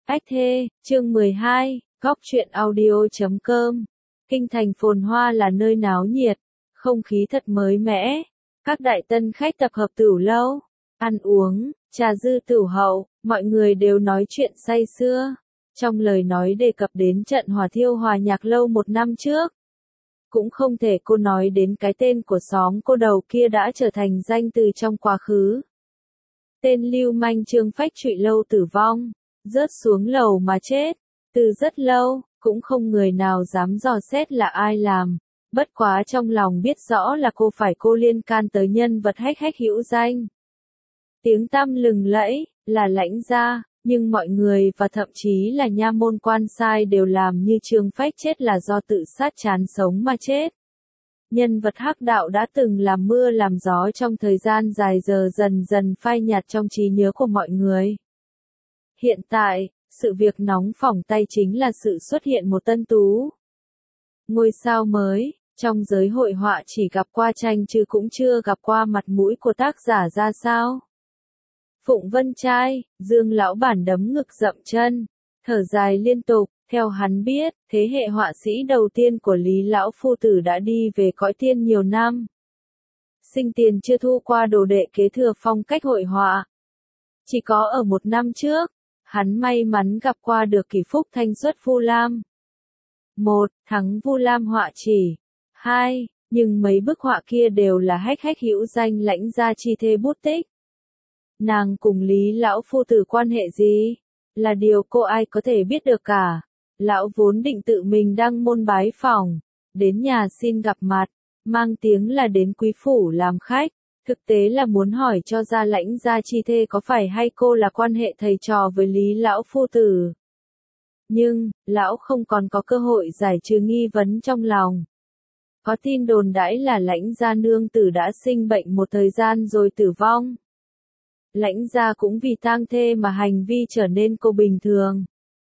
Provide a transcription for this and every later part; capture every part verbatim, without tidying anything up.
Ách thê, chương mười hai, góc truyện audio chấm com. Kinh thành phồn hoa là nơi náo nhiệt, không khí thật mới mẻ. Các đại tân khách tập hợp tửu lâu, ăn uống, trà dư tửu hậu, mọi người đều nói chuyện say sưa. Trong lời nói đề cập đến trận hỏa thiêu hòa nhạc lâu một năm trước. Cũng không thể cô nói đến cái tên của xóm cô đầu kia đã trở thành danh từ trong quá khứ. Tên lưu manh Trương Phách Trụy lâu tử vong, rớt xuống lầu mà chết. Từ rất lâu, cũng không người nào dám dò xét là ai làm. Bất quá trong lòng biết rõ là cô phải cô liên can tới nhân vật hách hách hữu danh. Tiếng tăm lừng lẫy, là Lãnh gia, nhưng mọi người và thậm chí là nha môn quan sai đều làm như Trương Phách chết là do tự sát chán sống mà chết. Nhân vật hắc đạo đã từng làm mưa làm gió trong thời gian dài giờ dần dần phai nhạt trong trí nhớ của mọi người. Hiện tại, sự việc nóng phỏng tay chính là sự xuất hiện một tân tú. Ngôi sao mới, trong giới hội họa chỉ gặp qua tranh chứ cũng chưa gặp qua mặt mũi của tác giả ra sao. Phụng Vân Trai, Dương lão bản đấm ngực dậm chân, thở dài liên tục, theo hắn biết, thế hệ họa sĩ đầu tiên của Lý lão phu tử đã đi về cõi tiên nhiều năm. Sinh tiền chưa thu qua đồ đệ kế thừa phong cách hội họa. Chỉ có ở một năm trước, hắn may mắn gặp qua được Kỷ Phúc Thanh xuất Vu Lam. Một, thắng Vu Lam họa chỉ. Hai, nhưng mấy bức họa kia đều là hách hách hữu danh Lãnh gia chi thê bút tích. Nàng cùng Lý lão phu tử quan hệ gì? Là điều cô ai có thể biết được cả. Lão vốn định tự mình đăng môn bái phỏng, đến nhà xin gặp mặt, mang tiếng là đến quý phủ làm khách, thực tế là muốn hỏi cho ra Lãnh gia chi thê có phải hay cô là quan hệ thầy trò với Lý lão phu tử. Nhưng, lão không còn có cơ hội giải trừ nghi vấn trong lòng. Có tin đồn đãi là Lãnh gia nương tử đã sinh bệnh một thời gian rồi tử vong. Lãnh gia cũng vì tang thê mà hành vi trở nên cô bình thường.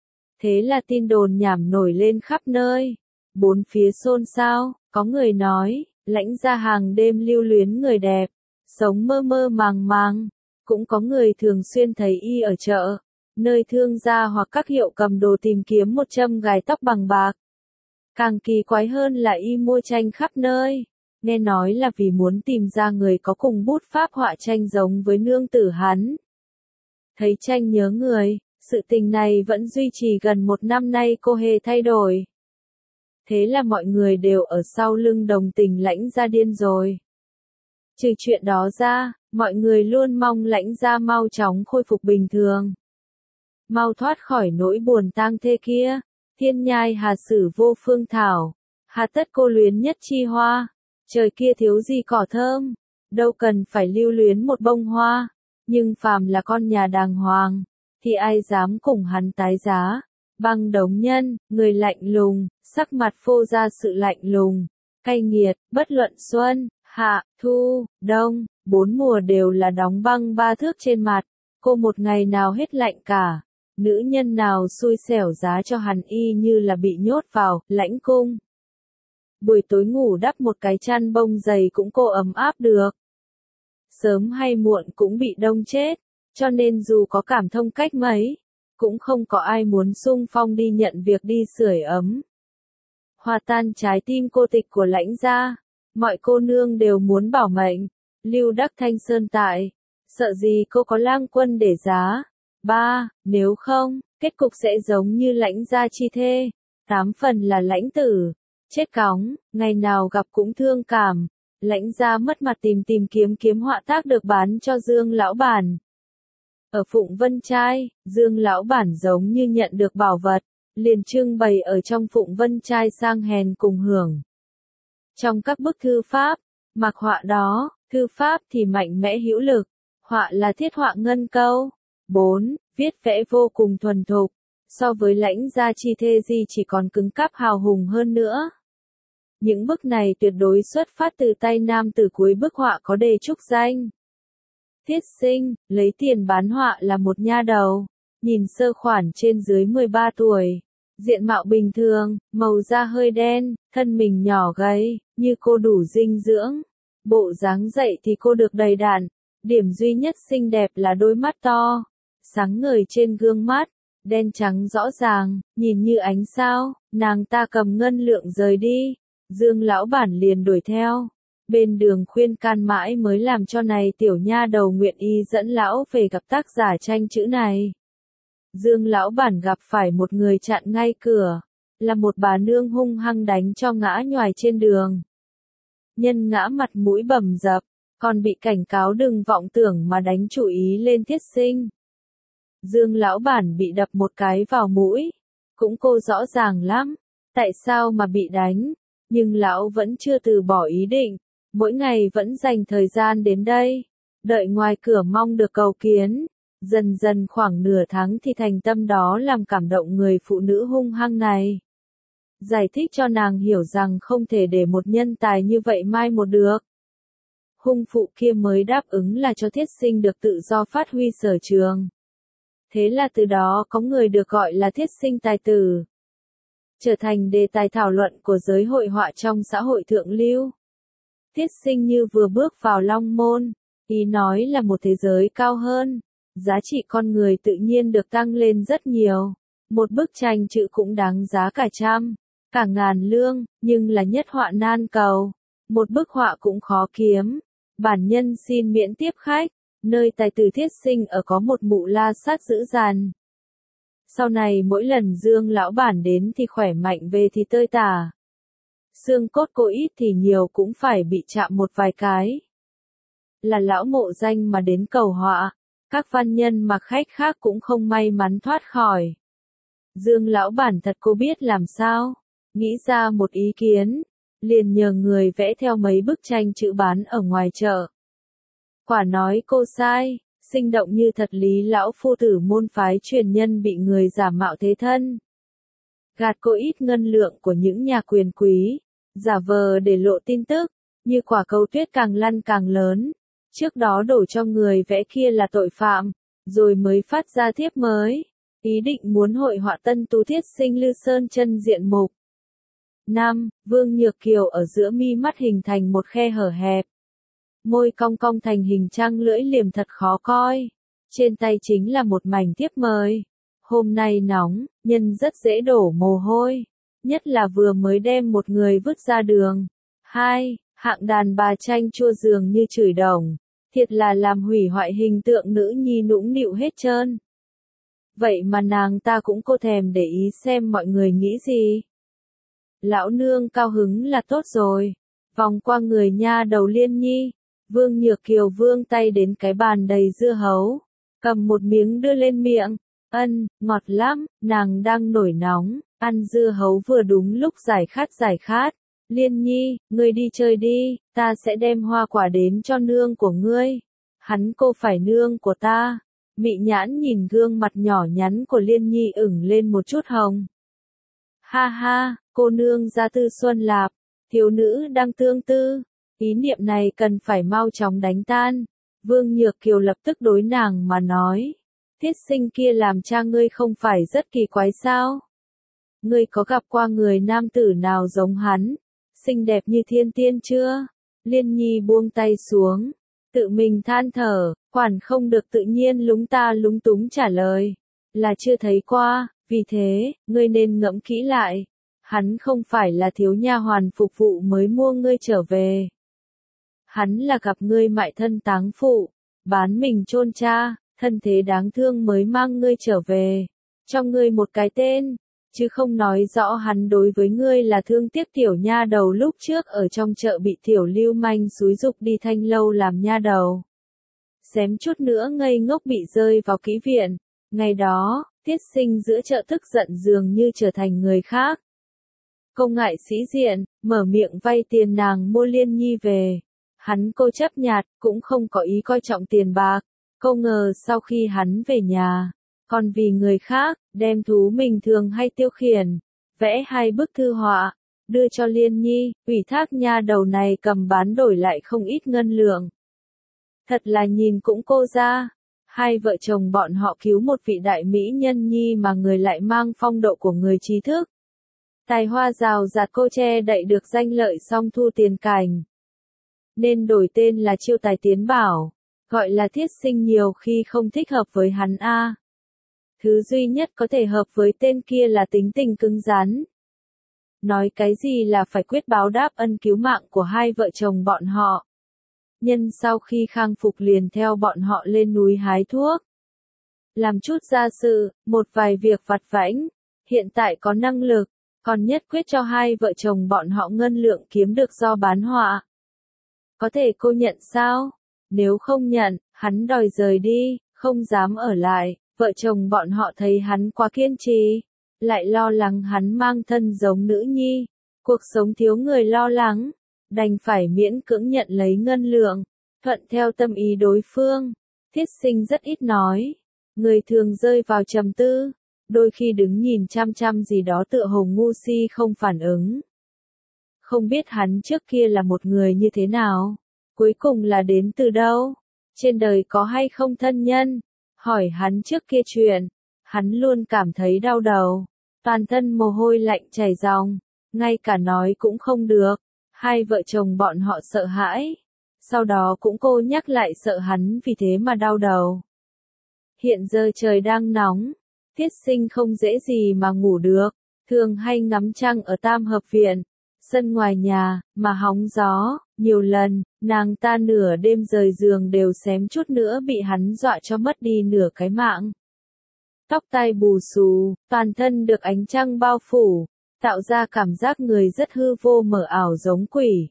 Thế là tin đồn nhảm nổi lên khắp nơi. Bốn phía xôn xao, có người nói, Lãnh gia hàng đêm lưu luyến người đẹp, sống mơ mơ màng màng. Cũng có người thường xuyên thấy y ở chợ, nơi thương gia hoặc các hiệu cầm đồ tìm kiếm một châm gài tóc bằng bạc. Càng kỳ quái hơn là y mua tranh khắp nơi. Nghe nói là vì muốn tìm ra người có cùng bút pháp họa tranh giống với nương tử hắn. Thấy tranh nhớ người, sự tình này vẫn duy trì gần một năm nay cô hề thay đổi. Thế là mọi người đều ở sau lưng đồng tình Lãnh gia điên rồi. Trừ chuyện đó ra, mọi người luôn mong Lãnh gia mau chóng khôi phục bình thường. Mau thoát khỏi nỗi buồn tang thê kia, thiên nhai hà sử vô phương thảo, hà tất cô luyến nhất chi hoa. Trời kia thiếu gì cỏ thơm, đâu cần phải lưu luyến một bông hoa, nhưng phàm là con nhà đàng hoàng, thì ai dám cùng hắn tái giá. Băng đống nhân, người lạnh lùng, sắc mặt phô ra sự lạnh lùng, cay nghiệt, bất luận xuân, hạ, thu, đông, bốn mùa đều là đóng băng ba thước trên mặt, cô một ngày nào hết lạnh cả. Nữ nhân nào xui xẻo giá cho hắn y như là bị nhốt vào lãnh cung. Buổi tối ngủ đắp một cái chăn bông dày cũng cô ấm áp được. Sớm hay muộn cũng bị đông chết, cho nên dù có cảm thông cách mấy, cũng không có ai muốn xung phong đi nhận việc đi sưởi ấm. Hòa tan trái tim cô tịch của Lãnh gia, mọi cô nương đều muốn bảo mệnh, lưu đắc thanh sơn tại, sợ gì cô có lang quân để giá. Ba, nếu không, kết cục sẽ giống như Lãnh gia chi thê, tám phần là lãnh tử. Chết cóng, ngày nào gặp cũng thương cảm, Lãnh gia mất mặt tìm tìm kiếm kiếm họa tác được bán cho Dương lão bản. Ở Phụng Vân Trai, Dương lão bản giống như nhận được bảo vật, liền trưng bày ở trong Phụng Vân Trai sang hèn cùng hưởng. Trong các bức thư pháp, mặc họa đó, thư pháp thì mạnh mẽ hữu lực, họa là thiết họa ngân câu. Bốn, viết vẽ vô cùng thuần thục, so với Lãnh gia chi thê gì chỉ còn cứng cáp hào hùng hơn nữa. Những bức này tuyệt đối xuất phát từ tay nam tử cuối bức họa có đề trúc danh. Thiết sinh, lấy tiền bán họa là một nha đầu, nhìn sơ khoản trên dưới mười ba tuổi, diện mạo bình thường, màu da hơi đen, thân mình nhỏ gầy, như cô đủ dinh dưỡng. Bộ dáng dậy thì cô được đầy đặn, điểm duy nhất xinh đẹp là đôi mắt to, sáng ngời trên gương mắt, đen trắng rõ ràng, nhìn như ánh sao, nàng ta cầm ngân lượng rời đi, Dương lão bản liền đuổi theo. Bên đường khuyên can mãi mới làm cho này tiểu nha đầu nguyện ý dẫn lão về gặp tác giả tranh chữ này. Dương lão bản gặp phải một người chặn ngay cửa, là một bà nương hung hăng đánh cho ngã nhoài trên đường. Nhân ngã mặt mũi bầm dập, còn bị cảnh cáo đừng vọng tưởng mà đánh chủ ý lên Thiết Sinh. Dương lão bản bị đập một cái vào mũi, cũng cô rõ ràng lắm, tại sao mà bị đánh, nhưng lão vẫn chưa từ bỏ ý định, mỗi ngày vẫn dành thời gian đến đây, đợi ngoài cửa mong được cầu kiến. Dần dần khoảng nửa tháng thì thành tâm đó làm cảm động người phụ nữ hung hăng này. Giải thích cho nàng hiểu rằng không thể để một nhân tài như vậy mai một được. Hung phụ kia mới đáp ứng là cho Thiết Sinh được tự do phát huy sở trường. Thế là từ đó có người được gọi là Thiết Sinh tài tử, trở thành đề tài thảo luận của giới hội họa trong xã hội thượng lưu. Thiết Sinh như vừa bước vào Long Môn, ý nói là một thế giới cao hơn, giá trị con người tự nhiên được tăng lên rất nhiều. Một bức tranh chữ cũng đáng giá cả trăm, cả ngàn lương, nhưng là nhất họa nan cầu. Một bức họa cũng khó kiếm. Bản nhân xin miễn tiếp khách, nơi tài tử Thiết Sinh ở có một mụ la sát dữ dằn. Sau này mỗi lần Dương lão bản đến thì khỏe mạnh về thì tơi tả. Xương cốt cô ít thì nhiều cũng phải bị chạm một vài cái. Là lão mộ danh mà đến cầu họa, các văn nhân mặc khách khác cũng không may mắn thoát khỏi. Dương lão bản thật cô biết làm sao, nghĩ ra một ý kiến, liền nhờ người vẽ theo mấy bức tranh chữ bán ở ngoài chợ. Quả nói cô sai, sinh động như thật lý lão phu tử môn phái truyền nhân bị người giả mạo thế thân. Gạt cô ít ngân lượng của những nhà quyền quý, giả vờ để lộ tin tức, như quả cầu tuyết càng lăn càng lớn. Trước đó đổ cho người vẽ kia là tội phạm, rồi mới phát ra thiếp mới, ý định muốn hội họa tân tú Thiết Sinh Lư Sơn chân diện mục. năm. Vương Nhược Kiều ở giữa mi mắt hình thành một khe hở hẹp. Môi cong cong thành hình trăng lưỡi liềm thật khó coi. Trên tay chính là một mảnh thiếp mời. Hôm nay nóng, nhân rất dễ đổ mồ hôi. Nhất là vừa mới đem một người vứt ra đường. hai. Hạng đàn bà tranh chua dường như chửi đồng. Thiệt là làm hủy hoại hình tượng nữ nhi nũng nịu hết trơn. Vậy mà nàng ta cũng cô thèm để ý xem mọi người nghĩ gì. Lão nương cao hứng là tốt rồi. Vòng qua người nha đầu Liên Nhi, Vương Nhược Kiều vươn tay đến cái bàn đầy dưa hấu, cầm một miếng đưa lên miệng. Ân, ngọt lắm, nàng đang nổi nóng, ăn dưa hấu vừa đúng lúc giải khát giải khát. Liên Nhi, ngươi đi chơi đi, ta sẽ đem hoa quả đến cho nương của ngươi. Hắn cô phải nương của ta. Mị nhãn nhìn gương mặt nhỏ nhắn của Liên Nhi ửng lên một chút hồng. Ha ha, cô nương gia tư xuân lạp, thiếu nữ đang tương tư. Ý niệm này cần phải mau chóng đánh tan. Vương Nhược Kiều lập tức đối nàng mà nói. Thiết Sinh kia làm cha ngươi không phải rất kỳ quái sao? Ngươi có gặp qua người nam tử nào giống hắn? Xinh đẹp như thiên tiên chưa? Liên Nhi buông tay xuống, tự mình than thở, quản không được tự nhiên lúng ta lúng túng trả lời. Là chưa thấy qua, vì thế, ngươi nên ngẫm kỹ lại. Hắn không phải là thiếu nha hoàn phục vụ mới mua ngươi trở về. Hắn là gặp ngươi mại thân táng phụ, bán mình chôn cha, thân thế đáng thương mới mang ngươi trở về. Cho ngươi một cái tên, chứ không nói rõ hắn đối với ngươi là thương tiếc tiểu nha đầu lúc trước ở trong chợ bị tiểu lưu manh xúi dục đi Thanh Lâu làm nha đầu. Xém chút nữa ngây ngốc bị rơi vào kỹ viện. Ngày đó, Thiết Sinh giữa chợ tức giận dường như trở thành người khác. Không ngại sĩ diện, mở miệng vay tiền nàng mua Liên Nhi về. Hắn cô chấp nhạt, cũng không có ý coi trọng tiền bạc. Không ngờ sau khi hắn về nhà, còn vì người khác, đem thú mình thường hay tiêu khiển, vẽ hai bức thư họa, đưa cho Liên Nhi, ủy thác nha đầu này cầm bán đổi lại không ít ngân lượng. Thật là nhìn cũng cô ra, hai vợ chồng bọn họ cứu một vị đại mỹ nhân nhi mà người lại mang phong độ của người trí thức. Tài hoa rào rạt cô che đậy được danh lợi song thu tiền cành. Nên đổi tên là Chiêu Tài Tiến Bảo, gọi là Thiết Sinh nhiều khi không thích hợp với hắn a. Thứ duy nhất có thể hợp với tên kia là tính tình cứng rắn. Nói cái gì là phải quyết báo đáp ân cứu mạng của hai vợ chồng bọn họ. Nhân sau khi khang phục liền theo bọn họ lên núi hái thuốc. Làm chút gia sự, một vài việc vặt vãnh, hiện tại có năng lực, còn nhất quyết cho hai vợ chồng bọn họ ngân lượng kiếm được do bán họa. Có thể cô nhận sao? Nếu không nhận, hắn đòi rời đi, không dám ở lại, vợ chồng bọn họ thấy hắn quá kiên trì, lại lo lắng hắn mang thân giống nữ nhi, cuộc sống thiếu người lo lắng, đành phải miễn cưỡng nhận lấy ngân lượng, thuận theo tâm ý đối phương. Thiết Sinh rất ít nói, người thường rơi vào trầm tư, đôi khi đứng nhìn chăm chăm gì đó tựa hồ ngu si không phản ứng. Không biết hắn trước kia là một người như thế nào, cuối cùng là đến từ đâu, trên đời có hay không thân nhân, hỏi hắn trước kia chuyện, hắn luôn cảm thấy đau đầu, toàn thân mồ hôi lạnh chảy ròng, ngay cả nói cũng không được, hai vợ chồng bọn họ sợ hãi, sau đó cũng cô nhắc lại sợ hắn vì thế mà đau đầu. Hiện giờ trời đang nóng, Thiết Sinh không dễ gì mà ngủ được, thường hay ngắm trăng ở Tam Hợp Viện, sân ngoài nhà, mà hóng gió, nhiều lần, nàng ta nửa đêm rời giường đều xém chút nữa bị hắn dọa cho mất đi nửa cái mạng. Tóc tai bù xù, toàn thân được ánh trăng bao phủ, tạo ra cảm giác người rất hư vô mờ ảo giống quỷ.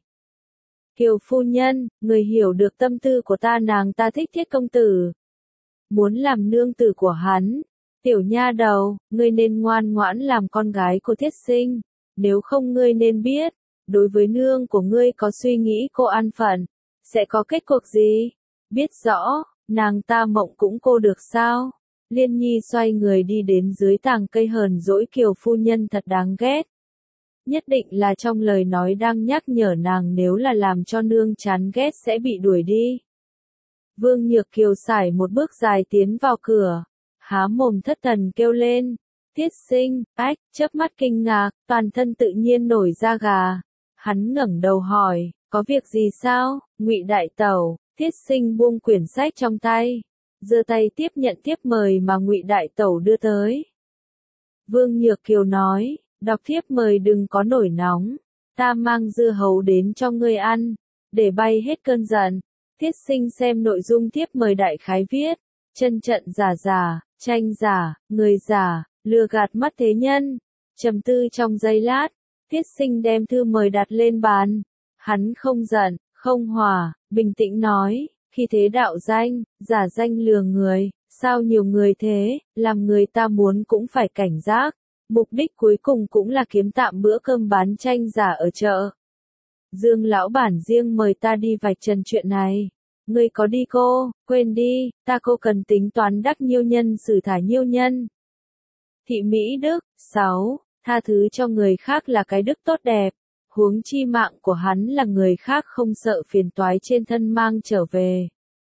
Kiều phu nhân, người hiểu được tâm tư của ta, nàng ta thích Thiết công tử, muốn làm nương tử của hắn. Tiểu nha đầu, ngươi nên ngoan ngoãn làm con gái của Thiết Sinh, nếu không ngươi nên biết, đối với nương của ngươi có suy nghĩ cô an phận, sẽ có kết cục gì? Biết rõ, nàng ta mộng cũng cô được sao? Liên Nhi xoay người đi đến dưới tàng cây hờn dỗi Kiều phu nhân thật đáng ghét. Nhất định là trong lời nói đang nhắc nhở nàng nếu là làm cho nương chán ghét sẽ bị đuổi đi. Vương Nhược Kiều sải một bước dài tiến vào cửa, há mồm thất thần kêu lên, Thiết Sinh, ách, chớp mắt kinh ngạc, toàn thân tự nhiên nổi da gà. Hắn ngẩng đầu hỏi, có việc gì sao? Ngụy đại tẩu. Thiết Sinh buông quyển sách trong tay, giơ tay tiếp nhận thiếp mời mà Ngụy đại tẩu đưa tới. Vương Nhược Kiều nói, đọc thiếp mời đừng có nổi nóng, ta mang dưa hấu đến cho ngươi ăn, để bay hết cơn giận. Thiết Sinh xem nội dung thiếp mời đại khái viết, chân trận giả giả, tranh giả, người giả, lừa gạt mắt thế nhân. Trầm tư trong giây lát, Thiết Sinh đem thư mời đặt lên bàn. Hắn không giận, không hỏa, bình tĩnh nói, khi thế đạo danh, giả danh lừa người, sao nhiều người thế, làm người ta muốn cũng phải cảnh giác. Mục đích cuối cùng cũng là kiếm tạm bữa cơm bán tranh giả ở chợ. Dương lão bản riêng mời ta đi vạch trần chuyện này. Ngươi có đi cô, quên đi, ta cô cần tính toán đắc nhiêu nhân xử thả nhiêu nhân. Thị Mỹ Đức, sáu. Tha thứ cho người khác là cái đức tốt đẹp, huống chi mạng của hắn là người khác không sợ phiền toái trên thân mang trở về.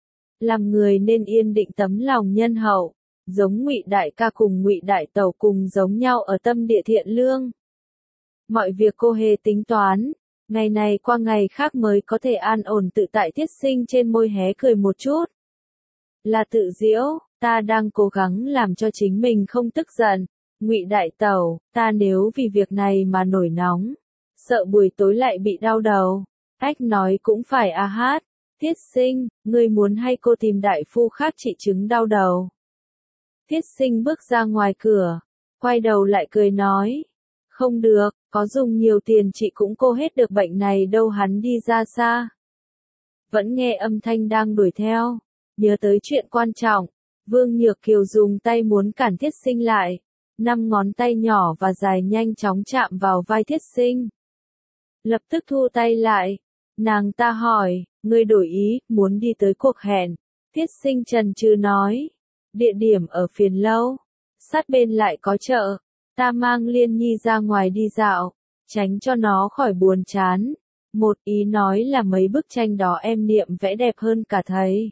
Làm người nên yên định tấm lòng nhân hậu, giống Ngụy đại ca cùng Ngụy đại tẩu cùng giống nhau ở tâm địa thiện lương. Mọi việc cô hề tính toán. Ngày này qua ngày khác mới có thể an ổn tự tại. Thiết Sinh trên môi hé cười một chút. Là tự diễu, ta đang cố gắng làm cho chính mình không tức giận. Ngụy đại tẩu, ta nếu vì việc này mà nổi nóng, sợ buổi tối lại bị đau đầu. Ách nói cũng phải a hát. Thiết Sinh, ngươi muốn hay cô tìm đại phu khác trị chứng đau đầu? Thiết Sinh bước ra ngoài cửa, quay đầu lại cười nói. Không được, có dùng nhiều tiền chị cũng cô hết được bệnh này đâu. Hắn đi ra xa. Vẫn nghe âm thanh đang đuổi theo. Nhớ tới chuyện quan trọng. Vương Nhược Kiều dùng tay muốn cản Thiết Sinh lại. Năm ngón tay nhỏ và dài nhanh chóng chạm vào vai Thiết Sinh. Lập tức thu tay lại. Nàng ta hỏi, ngươi đổi ý, muốn đi tới cuộc hẹn. Thiết Sinh chần chừ nói. Địa điểm ở Phiền Lâu. Sát bên lại có chợ. Ta mang Liên Nhi ra ngoài đi dạo, tránh cho nó khỏi buồn chán. Một ý nói là mấy bức tranh đó em niệm vẽ đẹp hơn cả thầy.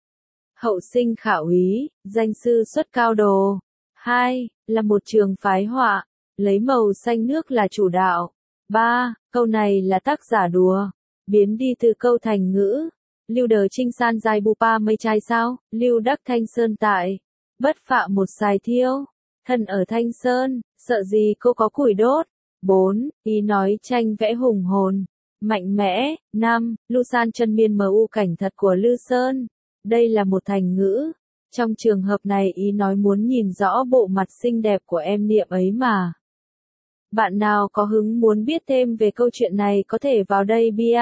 Hậu sinh khảo ý, danh sư xuất cao đồ. Hai, là một trường phái họa, lấy màu xanh nước là chủ đạo. Ba, câu này là tác giả đùa, biến đi từ câu thành ngữ. Lưu đờ trinh san dài bù pa mây trai sao, lưu đắc thanh sơn tại. Bất phạ một xài thiêu, thân ở Thanh Sơn, sợ gì cô có củi đốt. bốn. Ý nói tranh vẽ hùng hồn, mạnh mẽ. năm. Lưu san chân miên mờ u cảnh thật của Lư Sơn. Đây là một thành ngữ. Trong trường hợp này ý nói muốn nhìn rõ bộ mặt xinh đẹp của em Niệm ấy mà. Bạn nào có hứng muốn biết thêm về câu chuyện này có thể vào đây bia.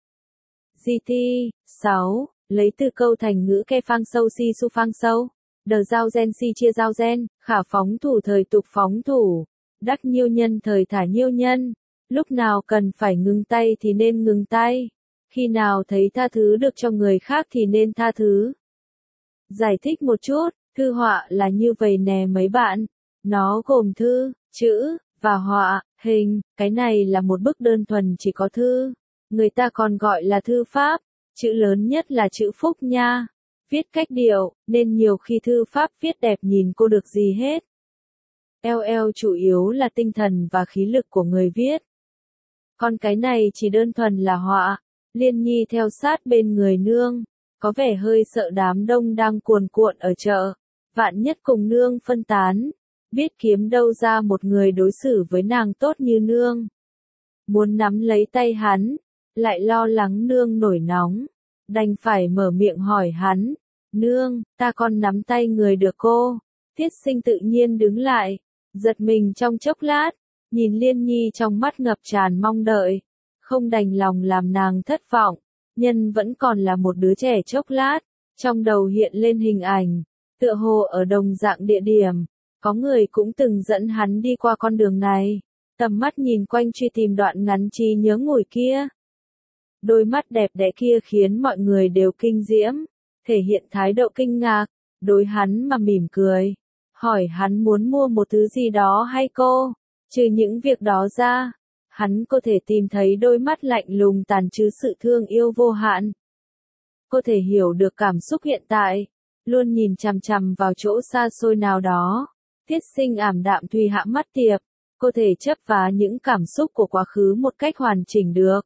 giê tê. sáu. Lấy từ câu thành ngữ ke phang sâu si su phang sâu. Đờ giao gen si chia giao gen, khả phóng thủ thời tục phóng thủ. Đắc nhiêu nhân thời thả nhiêu nhân. Lúc nào cần phải ngừng tay thì nên ngừng tay. Khi nào thấy tha thứ được cho người khác thì nên tha thứ. Giải thích một chút, thư họa là như vậy nè mấy bạn. Nó gồm thư, chữ, và họa, hình. Cái này là một bức đơn thuần chỉ có thư. Người ta còn gọi là thư pháp. Chữ lớn nhất là chữ phúc nha. Viết cách điệu, nên nhiều khi thư pháp viết đẹp nhìn cô được gì hết. eo eo chủ yếu là tinh thần và khí lực của người viết. Còn cái này chỉ đơn thuần là họa. Liên Nhi theo sát bên người nương, có vẻ hơi sợ đám đông đang cuồn cuộn ở chợ. Vạn nhất cùng nương phân tán, biết kiếm đâu ra một người đối xử với nàng tốt như nương. Muốn nắm lấy tay hắn, lại lo lắng nương nổi nóng, đành phải mở miệng hỏi hắn. Nương, ta còn nắm tay người được cô. Tiết Sinh tự nhiên đứng lại, giật mình trong chốc lát, nhìn Liên Nhi trong mắt ngập tràn mong đợi, không đành lòng làm nàng thất vọng. Nhân vẫn còn là một đứa trẻ chốc lát, trong đầu hiện lên hình ảnh, tựa hồ ở đồng dạng địa điểm, có người cũng từng dẫn hắn đi qua con đường này, tầm mắt nhìn quanh truy tìm đoạn ngắn trí nhớ ngủi kia. Đôi mắt đẹp đẽ kia khiến mọi người đều kinh diễm, thể hiện thái độ kinh ngạc, đối hắn mà mỉm cười, hỏi hắn muốn mua một thứ gì đó hay cô, trừ những việc đó ra. Hắn có thể tìm thấy đôi mắt lạnh lùng tàn trữ sự thương yêu vô hạn. Có thể hiểu được cảm xúc hiện tại, luôn nhìn chằm chằm vào chỗ xa xôi nào đó. Tiết Sinh ảm đạm thùy hạ mắt tiệp, có thể chấp vá những cảm xúc của quá khứ một cách hoàn chỉnh được.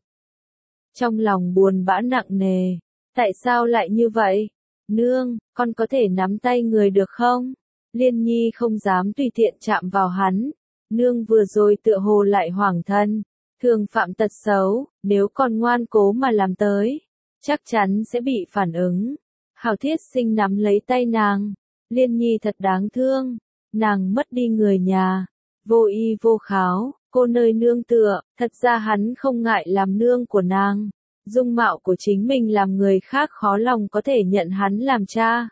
Trong lòng buồn bã nặng nề, tại sao lại như vậy? Nương, con có thể nắm tay người được không? Liên Nhi không dám tùy tiện chạm vào hắn. Nương vừa rồi tựa hồ lại hoảng thân, thường phạm tật xấu, nếu còn ngoan cố mà làm tới, chắc chắn sẽ bị phản ứng. Hào Thiết Sinh nắm lấy tay nàng, Liên Nhi thật đáng thương, nàng mất đi người nhà, vô y vô kháo, cô nơi nương tựa, thật ra hắn không ngại làm nương của nàng, dung mạo của chính mình làm người khác khó lòng có thể nhận hắn làm cha.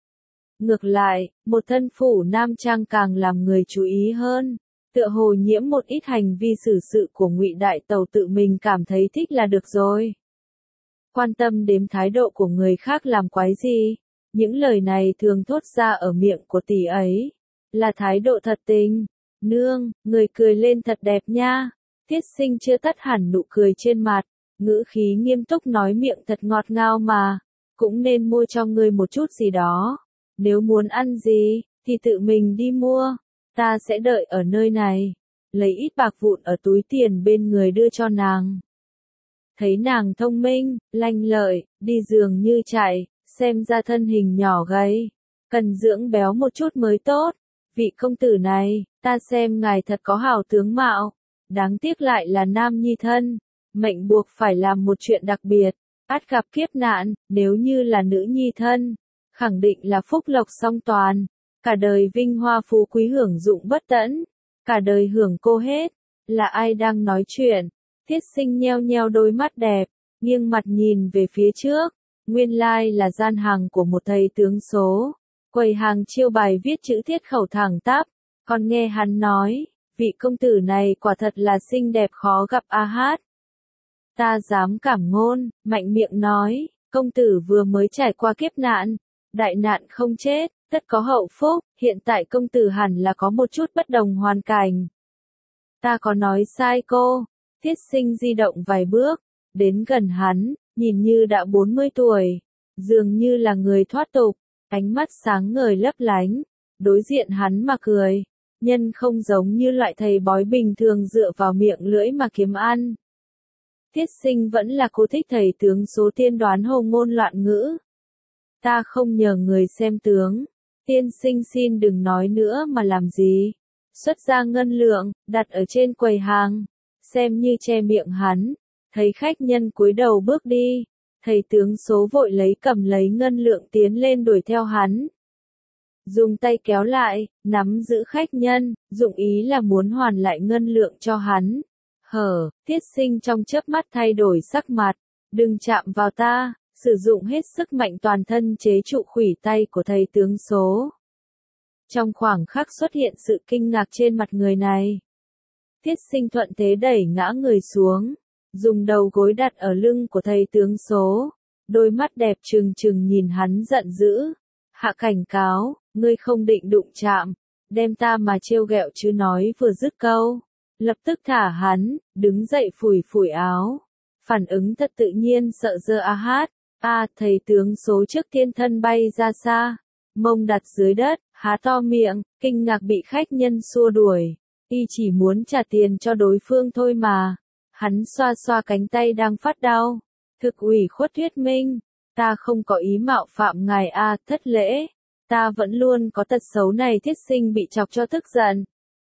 Ngược lại, một thân phủ nam trang càng làm người chú ý hơn. Tựa hồ nhiễm một ít hành vi xử sự của Ngụy Đại Tẩu tự mình cảm thấy thích là được rồi. Quan tâm đến thái độ của người khác làm quái gì? Những lời này thường thốt ra ở miệng của tỷ ấy, là thái độ thật tình. Nương, người cười lên thật đẹp nha. Tiết Sinh chưa tắt hẳn nụ cười trên mặt, ngữ khí nghiêm túc nói miệng thật ngọt ngào mà, cũng nên mua cho ngươi một chút gì đó. Nếu muốn ăn gì, thì tự mình đi mua. Ta sẽ đợi ở nơi này, lấy ít bạc vụn ở túi tiền bên người đưa cho nàng. Thấy nàng thông minh, lanh lợi, đi giường như chạy, xem ra thân hình nhỏ gầy, cần dưỡng béo một chút mới tốt. Vị công tử này, ta xem ngài thật có hào tướng mạo, đáng tiếc lại là nam nhi thân, mệnh buộc phải làm một chuyện đặc biệt, ắt gặp kiếp nạn, nếu như là nữ nhi thân, khẳng định là phúc lộc song toàn. Cả đời vinh hoa phú quý hưởng dụng bất tận, cả đời hưởng cô hết. Là ai đang nói chuyện? Tiết Sinh nheo nheo đôi mắt đẹp, nghiêng mặt nhìn về phía trước. Nguyên lai là gian hàng của một thầy tướng số. Quầy hàng chiêu bài viết chữ thiết khẩu thẳng tắp. Còn nghe hắn nói, vị công tử này quả thật là xinh đẹp khó gặp a hát. Ta dám cảm ngôn, mạnh miệng nói, công tử vừa mới trải qua kiếp nạn, đại nạn không chết. Tất có hậu phúc, hiện tại công tử hẳn là có một chút bất đồng hoàn cảnh. Ta có nói sai cô? Tiết Sinh di động vài bước, đến gần hắn, nhìn như đã bốn mươi tuổi, dường như là người thoát tục, ánh mắt sáng ngời lấp lánh, đối diện hắn mà cười, nhân không giống như loại thầy bói bình thường dựa vào miệng lưỡi mà kiếm ăn. Tiết Sinh vẫn là cô thích thầy tướng số tiên đoán hồ ngôn loạn ngữ. Ta không nhờ người xem tướng. Tiên sinh xin đừng nói nữa mà làm gì. Xuất ra ngân lượng, đặt ở trên quầy hàng, xem như che miệng hắn. Thấy khách nhân cúi đầu bước đi, thầy tướng số vội lấy cầm lấy ngân lượng tiến lên đuổi theo hắn. Dùng tay kéo lại, nắm giữ khách nhân, dụng ý là muốn hoàn lại ngân lượng cho hắn. Hở, Tiết Sinh trong chớp mắt thay đổi sắc mặt, đừng chạm vào ta, sử dụng hết sức mạnh toàn thân chế trụ khuỷu tay của thầy tướng số. Trong khoảng khắc xuất hiện sự kinh ngạc trên mặt người này. Tiết Sinh thuận thế đẩy ngã người xuống, dùng đầu gối đặt ở lưng của thầy tướng số, đôi mắt đẹp trừng trừng nhìn hắn giận dữ. Hạ cảnh cáo, ngươi không định đụng chạm, đem ta mà trêu ghẹo chứ. Nói vừa dứt câu, lập tức thả hắn, đứng dậy phủi phủi áo. Phản ứng thật tự nhiên sợ dơ a hát, a thầy tướng số trước tiên thân bay ra xa, mông đặt dưới đất, há to miệng, kinh ngạc bị khách nhân xua đuổi. Y chỉ muốn trả tiền cho đối phương thôi mà. Hắn xoa xoa cánh tay đang phát đau. Thực ủy khuất thuyết minh, ta không có ý mạo phạm ngài a, thất lễ. Ta vẫn luôn có tật xấu này. Tiết Sinh bị chọc cho tức giận.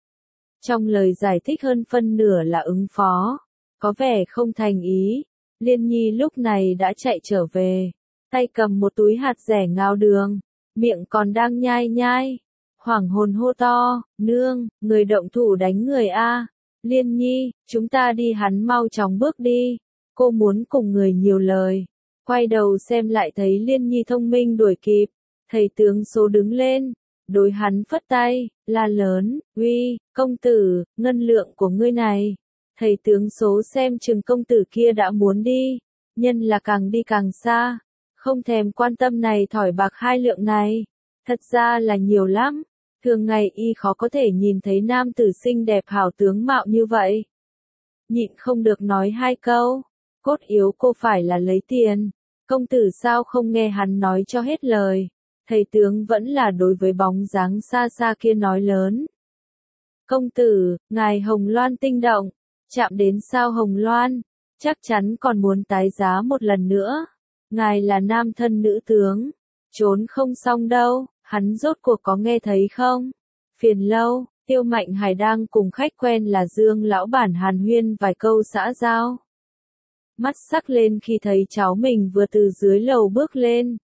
Trong lời giải thích hơn phân nửa là ứng phó, có vẻ không thành ý. Liên Nhi lúc này đã chạy trở về, tay cầm một túi hạt rẻ ngao đường, miệng còn đang nhai nhai. Hoảng hồn hô to, nương, người động thủ đánh người a. Liên Nhi, chúng ta đi. Hắn mau chóng bước đi, cô muốn cùng người nhiều lời. Quay đầu xem lại thấy Liên Nhi thông minh đuổi kịp. Thầy tướng số đứng lên, đối hắn phất tay, la lớn, uy, công tử, ngân lượng của ngươi này. Thầy tướng số xem chừng công tử kia đã muốn đi, nhân là càng đi càng xa, không thèm quan tâm này thỏi bạc hai lượng này. Thật ra là nhiều lắm, thường ngày y khó có thể nhìn thấy nam tử xinh đẹp hảo tướng mạo như vậy. Nhịn không được nói hai câu, cốt yếu cô phải là lấy tiền. Công tử sao không nghe hắn nói cho hết lời. Thầy tướng vẫn là đối với bóng dáng xa xa kia nói lớn. Công tử, ngài Hồng Loan tinh động, chạm đến sao Hồng Loan, chắc chắn còn muốn tái giá một lần nữa. Ngài là nam thân nữ tướng, trốn không xong đâu. Hắn rốt cuộc có nghe thấy không? Phiền lâu, Tiêu Mạnh Hải đang cùng khách quen là Dương lão bản hàn huyên vài câu xã giao. Mắt sắc lên khi thấy cháu mình vừa từ dưới lầu bước lên.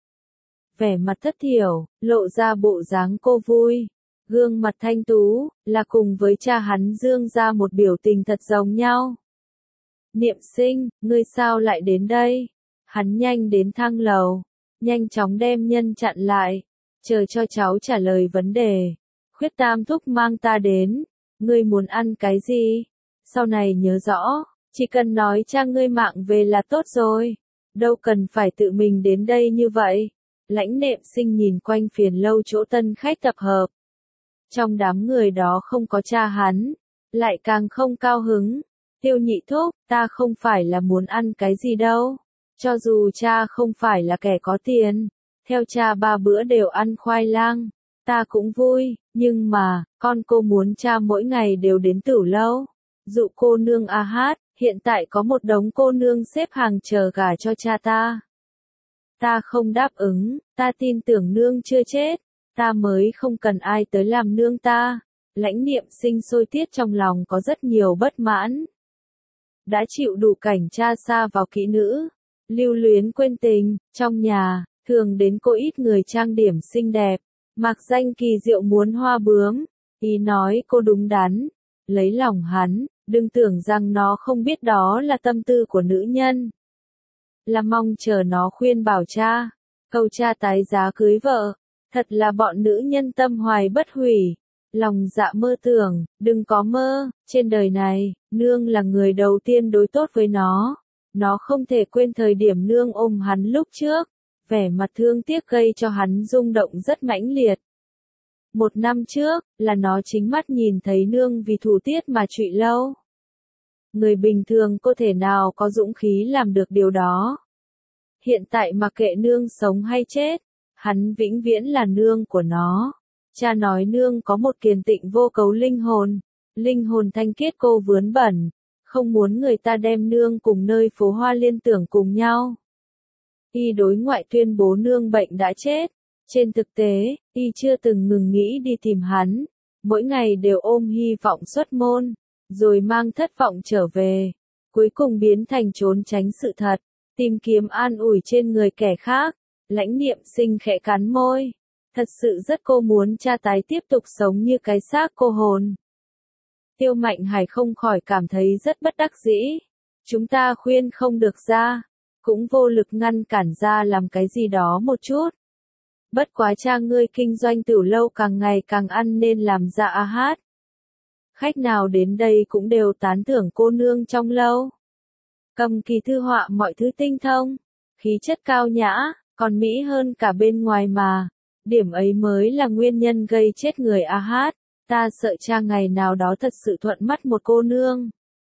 Vẻ mặt thất thiểu, lộ ra bộ dáng cô vui. Gương mặt thanh tú, là cùng với cha hắn Dương ra một biểu tình thật giống nhau. Niệm Sinh, ngươi sao lại đến đây? Hắn nhanh đến thang lầu, nhanh chóng đem nhân chặn lại. Chờ cho cháu trả lời vấn đề. Khuyết Tam thúc mang ta đến. Ngươi muốn ăn cái gì? Sau này nhớ rõ, chỉ cần nói cha ngươi mạng về là tốt rồi. Đâu cần phải tự mình đến đây như vậy. Lãnh Nệm Sinh nhìn quanh phiền lâu chỗ tân khách tập hợp. Trong đám người đó không có cha hắn, lại càng không cao hứng. Tiêu nhị thúc, ta không phải là muốn ăn cái gì đâu. Cho dù cha không phải là kẻ có tiền, theo cha ba bữa đều ăn khoai lang, ta cũng vui, nhưng mà, con cô muốn cha mỗi ngày đều đến Tửu Lâu. Dụ cô nương a hát, hiện tại có một đống cô nương xếp hàng chờ gả cho cha ta. Ta không đáp ứng, ta tin tưởng nương chưa chết, ta mới không cần ai tới làm nương ta. Lãnh Niệm Sinh sôi tiết trong lòng có rất nhiều bất mãn. Đã chịu đủ cảnh cha xa vào kỹ nữ, lưu luyến quên tình, trong nhà, thường đến cô ít người trang điểm xinh đẹp, mặc danh kỳ diệu muốn hoa bướm. Ý nói cô đúng đắn, lấy lòng hắn, đừng tưởng rằng nó không biết đó là tâm tư của nữ nhân. Là mong chờ nó khuyên bảo cha, cầu cha tái giá cưới vợ. Thật là bọn nữ nhân tâm hoài bất hủy, lòng dạ mơ tưởng, đừng có mơ, trên đời này, nương là người đầu tiên đối tốt với nó. Nó không thể quên thời điểm nương ôm hắn lúc trước, vẻ mặt thương tiếc gây cho hắn rung động rất mãnh liệt. Một năm trước, là nó chính mắt nhìn thấy nương vì thủ tiết mà trụy lâu. Người bình thường có thể nào có dũng khí làm được điều đó. Hiện tại mặc kệ nương sống hay chết, hắn vĩnh viễn là nương của nó. Cha nói nương có một kiền tịnh vô cấu linh hồn, linh hồn thanh khiết cô vướng bẩn, không muốn người ta đem nương cùng nơi phố hoa liên tưởng cùng nhau. Y đối ngoại tuyên bố nương bệnh đã chết, Trên thực tế, y chưa từng ngừng nghĩ đi tìm hắn, mỗi ngày đều ôm hy vọng xuất môn, rồi mang thất vọng trở về, cuối cùng biến thành trốn tránh sự thật, tìm kiếm an ủi trên người kẻ khác. Lãnh Niệm Sinh khẽ cắn môi, thật sự rất cô muốn cha tái tiếp tục sống như cái xác cô hồn. Tiêu Mạnh Hải không khỏi cảm thấy rất bất đắc dĩ, chúng ta khuyên không được ra, cũng vô lực ngăn cản ra làm cái gì đó một chút. Bất quá cha ngươi kinh doanh tiểu lâu càng ngày càng ăn nên làm ra a hát. Khách nào đến đây cũng đều tán thưởng cô nương trong lâu. Cầm kỳ thư họa mọi thứ tinh thông, khí chất cao nhã, còn mỹ hơn cả bên ngoài mà. Điểm ấy mới là nguyên nhân gây chết người a hát. Ta sợ cha ngày nào đó thật sự thuận mắt một cô nương.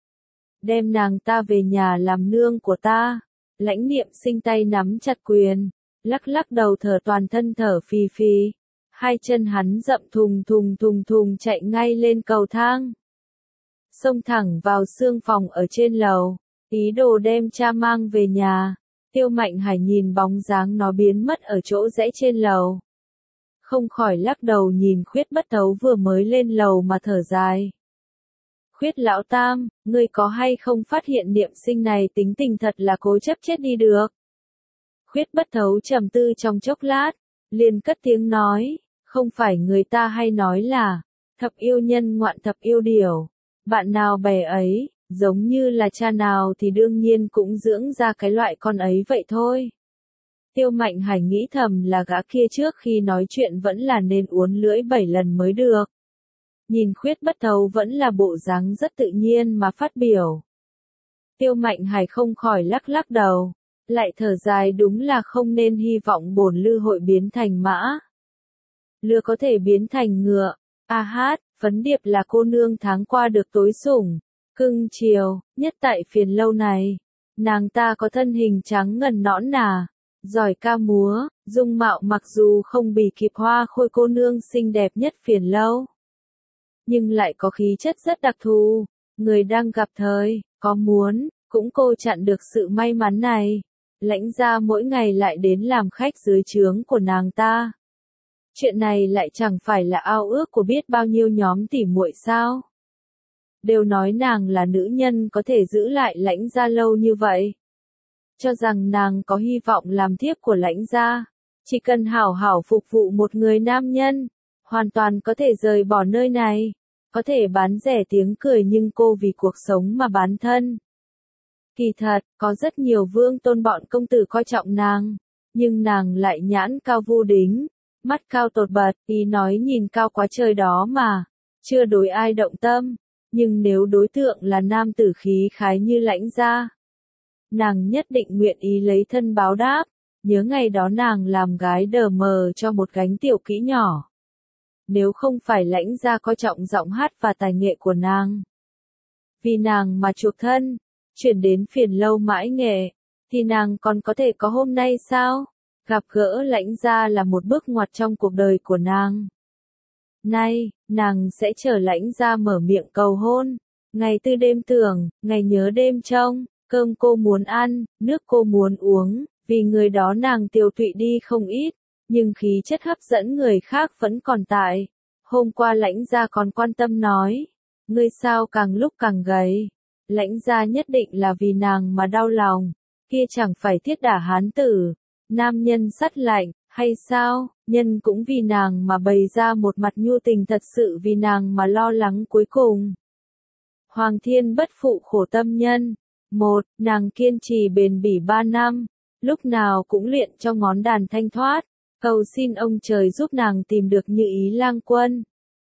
Đem nàng ta về nhà làm nương của ta. Lãnh Niệm Sinh tay nắm chặt quyền, lắc lắc đầu thở toàn thân thở phì phì. Hai chân hắn dậm thùng thùng thùng thùng chạy ngay lên cầu thang. Xông thẳng vào xương phòng ở trên lầu, ý đồ đem cha mang về nhà. Tiêu Mạnh Hải nhìn bóng dáng nó biến mất ở chỗ rẽ trên lầu. Không khỏi lắc đầu nhìn Khuyết Bất Thấu vừa mới lên lầu mà thở dài. Khuyết lão tam, ngươi có hay không phát hiện Niệm Sinh này tính tình thật là cố chấp chết đi được. Khuyết Bất Thấu trầm tư trong chốc lát, liền cất tiếng nói, không phải người ta hay nói là, thập yêu nhân ngoạn thập yêu điểu, bạn nào bè ấy, giống như là cha nào thì đương nhiên cũng dưỡng ra cái loại con ấy vậy thôi. Tiêu Mạnh Hải nghĩ thầm là gã kia trước khi nói chuyện vẫn là nên uốn lưỡi bảy lần mới được. Nhìn Khuyết Bất Thấu vẫn là bộ dáng rất tự nhiên mà phát biểu. Tiêu Mạnh Hải không khỏi lắc lắc đầu, lại thở dài đúng là không nên hy vọng bổn lư hội biến thành mã. Lừa có thể biến thành ngựa, a hát, Phấn Điệp là cô nương tháng qua được tối sủng, cưng chiều, nhất tại phiền lâu này. Nàng ta có thân hình trắng ngần nõn nà, giỏi ca múa, dung mạo mặc dù không bì kịp hoa khôi cô nương xinh đẹp nhất phiền lâu, nhưng lại có khí chất rất đặc thù, người đang gặp thời, có muốn, cũng cô chặn được sự may mắn này. Lãnh gia mỗi ngày lại đến làm khách dưới trướng của nàng ta. Chuyện này lại chẳng phải là ao ước của biết bao nhiêu nhóm tỉ muội sao? Đều nói nàng là nữ nhân có thể giữ lại Lãnh gia lâu như vậy. Cho rằng nàng có hy vọng làm thiếp của Lãnh gia, chỉ cần hảo hảo phục vụ một người nam nhân, hoàn toàn có thể rời bỏ nơi này, có thể bán rẻ tiếng cười nhưng cô vì cuộc sống mà bán thân. Kỳ thật, có rất nhiều vương tôn bọn công tử coi trọng nàng, nhưng nàng lại nhãn cao vu đính, mắt cao tột bật, ý nói nhìn cao quá trời đó mà, chưa đối ai động tâm, nhưng nếu đối tượng là nam tử khí khái như Lãnh gia, nàng nhất định nguyện ý lấy thân báo đáp. Nhớ ngày đó nàng làm gái đờ mờ cho một gánh tiểu kỹ nhỏ. Nếu không phải Lãnh gia coi trọng giọng hát và tài nghệ của nàng, vì nàng mà chuộc thân, chuyển đến phiền lâu mãi nghệ, thì nàng còn có thể có hôm nay sao? Gặp gỡ Lãnh gia là một bước ngoặt trong cuộc đời của nàng. Nay, nàng sẽ chờ Lãnh gia mở miệng cầu hôn, ngày tư đêm tưởng, ngày nhớ đêm trông, cơm cô muốn ăn, nước cô muốn uống, vì người đó nàng tiêu tụy đi không ít, nhưng khí chất hấp dẫn người khác vẫn còn tại. Hôm qua Lãnh gia còn quan tâm nói, ngươi sao càng lúc càng gầy. Lãnh gia nhất định là vì nàng mà đau lòng, kia chẳng phải thiết đả hán tử, nam nhân sắt lạnh, hay sao, nhân cũng vì nàng mà bày ra một mặt nhu tình thật sự vì nàng mà lo lắng cuối cùng. Hoàng thiên bất phụ khổ tâm nhân. Một, nàng kiên trì bền bỉ ba năm, lúc nào cũng luyện cho ngón đàn thanh thoát, cầu xin ông trời giúp nàng tìm được Như Ý lang quân.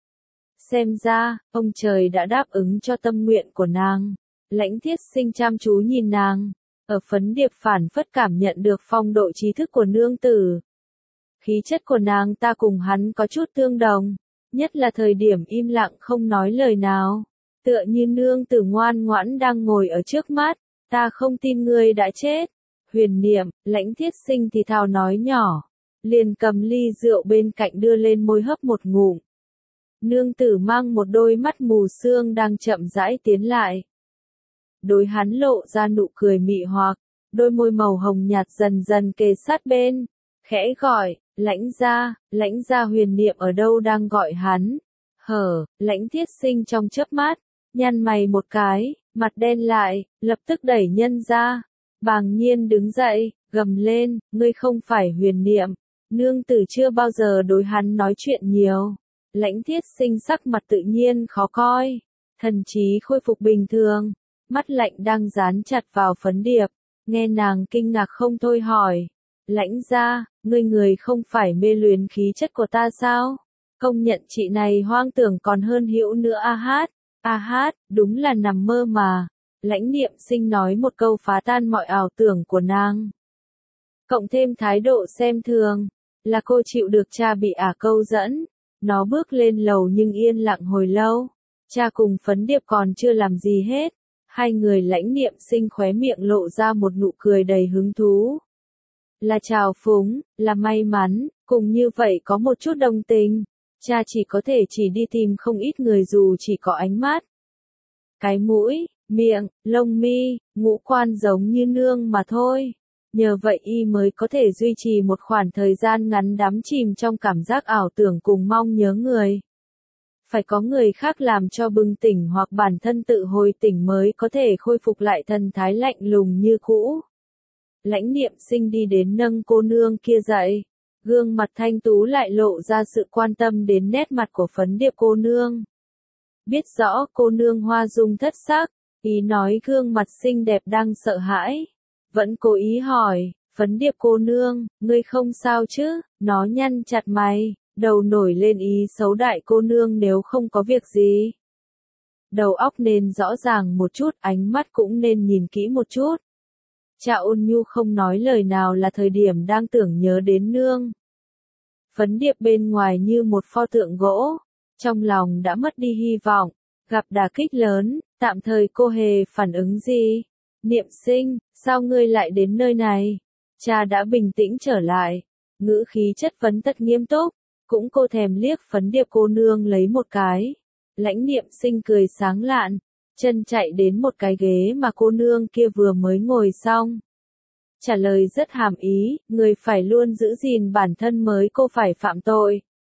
Xem ra, ông trời đã đáp ứng cho tâm nguyện của nàng. Lãnh Thiết Sinh chăm chú nhìn nàng, ở Phấn Điệp phản phất cảm nhận được phong độ trí thức của nương tử. Khí chất của nàng ta cùng hắn có chút tương đồng, nhất là thời điểm im lặng không nói lời nào, tựa như nương tử ngoan ngoãn đang ngồi ở trước mắt, ta không tin ngươi đã chết. Huyền Niệm, Lãnh Thiết Sinh thì thào nói nhỏ, liền cầm ly rượu bên cạnh đưa lên môi hấp một ngụm. Nương tử mang một đôi mắt mù sương đang chậm rãi tiến lại. Đối hắn lộ ra nụ cười mị hoặc, đôi môi màu hồng nhạt dần dần kề sát bên, khẽ gọi, Lãnh gia, Lãnh gia. Huyền Niệm ở đâu đang gọi hắn? Hở, Lãnh Thiết Sinh trong chớp mắt, nhăn mày một cái, mặt đen lại, lập tức đẩy nhân ra. Bàng Nhiên đứng dậy, gầm lên, ngươi không phải Huyền Niệm. Nương tử chưa bao giờ đối hắn nói chuyện nhiều. Lãnh Thiết Sinh sắc mặt tự nhiên khó coi, thần trí khôi phục bình thường, mắt lạnh đang dán chặt vào Phấn Điệp, nghe nàng kinh ngạc không thôi hỏi, Lãnh gia, ngươi người không phải mê luyến khí chất của ta sao? Công nhận chị này hoang tưởng còn hơn hữu nữa. A hát, a hát, đúng là nằm mơ mà. Lãnh Niệm Sinh nói một câu phá tan mọi ảo tưởng của nàng. Cộng thêm thái độ xem thường, là cô chịu được cha bị ả câu dẫn. Nó bước lên lầu nhưng yên lặng hồi lâu. Cha cùng Phấn Điệp còn chưa làm gì hết. Hai người Lãnh Niệm Sinh khóe miệng lộ ra một nụ cười đầy hứng thú. Là trào phúng, là may mắn, cùng như vậy có một chút đồng tình. Cha chỉ có thể chỉ đi tìm không ít người dù chỉ có ánh mắt. Cái mũi, miệng, lông mi, ngũ quan giống như nương mà thôi. Nhờ vậy y mới có thể duy trì một khoảng thời gian ngắn đắm chìm trong cảm giác ảo tưởng cùng mong nhớ người. Phải có người khác làm cho bừng tỉnh hoặc bản thân tự hồi tỉnh mới có thể khôi phục lại thần thái lạnh lùng như cũ. Lãnh Niệm Sinh đi đến nâng cô nương kia dậy. Gương mặt thanh tú lại lộ ra sự quan tâm đến nét mặt của Phấn Điệp cô nương. Biết rõ cô nương hoa dung thất sắc, ý nói gương mặt xinh đẹp đang sợ hãi. Vẫn cố ý hỏi, Phấn Điệp cô nương, ngươi không sao chứ? Nó nhăn chặt mày, đầu nổi lên ý xấu đại cô nương nếu không có việc gì. Đầu óc nên rõ ràng một chút, ánh mắt cũng nên nhìn kỹ một chút. Cha ôn nhu không nói lời nào là thời điểm đang tưởng nhớ đến nương. Phấn Điệp bên ngoài như một pho tượng gỗ, trong lòng đã mất đi hy vọng, gặp đả kích lớn, tạm thời cô hề phản ứng gì. Niệm Sinh, sao ngươi lại đến nơi này? Cha đã bình tĩnh trở lại, ngữ khí chất vấn tất nghiêm túc, cũng cô thèm liếc Phấn Điệp cô nương lấy một cái. Lãnh Niệm Sinh cười sáng lạn, chân chạy đến một cái ghế mà cô nương kia vừa mới ngồi xong. Trả lời rất hàm ý, người phải luôn giữ gìn bản thân mới cô phải phạm tội.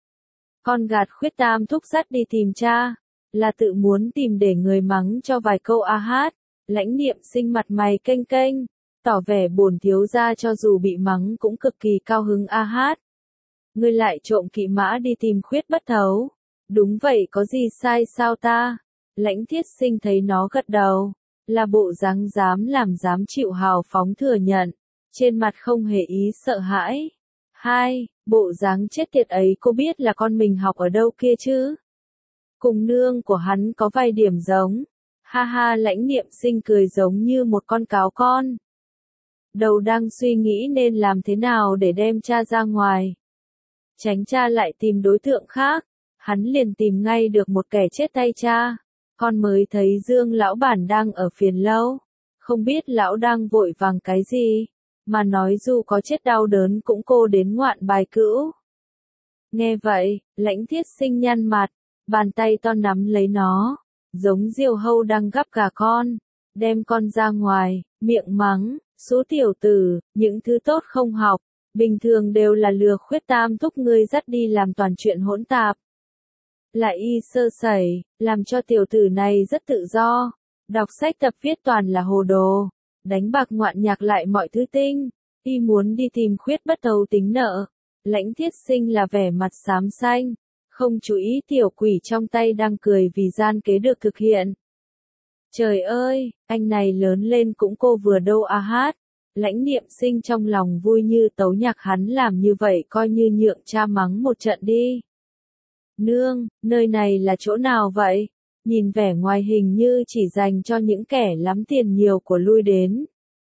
Con gạt Khuyết Tam thúc dắt đi tìm cha, là tự muốn tìm để người mắng cho vài câu. A hát, Lãnh Niệm Sinh mặt mày kênh kênh, tỏ vẻ bổn thiếu gia cho dù bị mắng cũng cực kỳ cao hứng. A hát, ngươi lại trộm kỵ mã đi tìm Khuyết Bất Thấu. Đúng vậy, có gì sai sao ta? Lãnh Thiết Sinh thấy nó gật đầu, là bộ dáng dám làm dám chịu hào phóng thừa nhận, trên mặt không hề ý sợ hãi. Hai, bộ dáng chết tiệt ấy cô biết là con mình học ở đâu kia chứ? Cùng nương của hắn có vài điểm giống. Ha ha, Lãnh Niệm Sinh cười giống như một con cáo con. Đầu đang suy nghĩ nên làm thế nào để đem cha ra ngoài. Tránh cha lại tìm đối tượng khác, hắn liền tìm ngay được một kẻ chết tay cha. Con mới thấy Dương lão bản đang ở phiền lâu, không biết lão đang vội vàng cái gì, mà nói dù có chết đau đớn cũng cô đến ngoạn bài cữu. Nghe vậy, Lãnh Thiết Sinh nhăn mặt, bàn tay to nắm lấy nó, giống diều hâu đang gắp gà con, đem con ra ngoài, miệng mắng, số tiểu tử, những thứ tốt không học, bình thường đều là lừa Khuyết Tam thúc ngươi dắt đi làm toàn chuyện hỗn tạp. Lại y sơ sẩy, làm cho tiểu tử này rất tự do, đọc sách tập viết toàn là hồ đồ, đánh bạc ngoạn nhạc lại mọi thứ tinh, y muốn đi tìm Khuyết Bất Thấu tính nợ. Lãnh Thiết Sinh là vẻ mặt xám xanh, không chú ý tiểu quỷ trong tay đang cười vì gian kế được thực hiện. Trời ơi, anh này lớn lên cũng cô vừa đâu. A hát, Lãnh Niệm Sinh trong lòng vui như tấu nhạc, hắn làm như vậy coi như nhượng cha mắng một trận đi. Nương, nơi này là chỗ nào vậy? Nhìn vẻ ngoài hình như chỉ dành cho những kẻ lắm tiền nhiều của lui đến.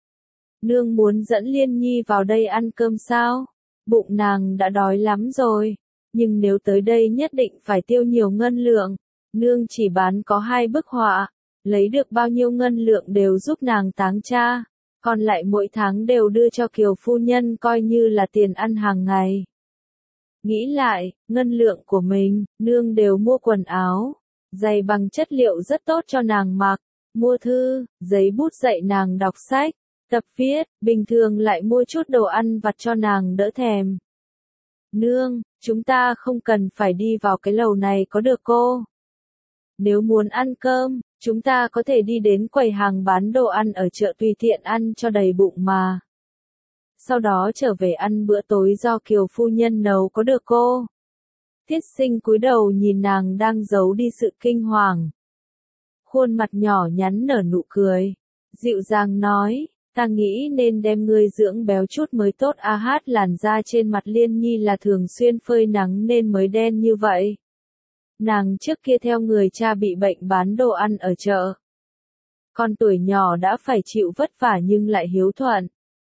Nương muốn dẫn Liên Nhi vào đây ăn cơm sao? Bụng nàng đã đói lắm rồi, nhưng nếu tới đây nhất định phải tiêu nhiều ngân lượng. Nương chỉ bán có hai bức họa, lấy được bao nhiêu ngân lượng đều giúp nàng táng cha, còn lại mỗi tháng đều đưa cho Kiều phu nhân coi như là tiền ăn hàng ngày. Nghĩ lại, ngân lượng của mình, nương đều mua quần áo, giày bằng chất liệu rất tốt cho nàng mặc, mua thư, giấy bút dạy nàng đọc sách, Tập viết, bình thường lại mua chút đồ ăn vặt cho nàng đỡ thèm. Nương, chúng ta không cần phải đi vào cái lầu này có được cô? Nếu muốn ăn cơm, chúng ta có thể đi đến quầy hàng bán đồ ăn ở chợ tùy tiện ăn cho đầy bụng mà. Sau đó trở về ăn bữa tối do Kiều phu nhân nấu có được cô? Tiết Sinh cúi đầu nhìn nàng đang giấu đi sự kinh hoàng. Khuôn mặt nhỏ nhắn nở nụ cười, dịu dàng nói, ta nghĩ nên đem ngươi dưỡng béo chút mới tốt. A hát làn da trên mặt Liên Nhi là thường xuyên phơi nắng nên mới đen như vậy. Nàng trước kia theo người cha bị bệnh bán đồ ăn ở chợ. Con tuổi nhỏ đã phải chịu vất vả nhưng lại hiếu thuận.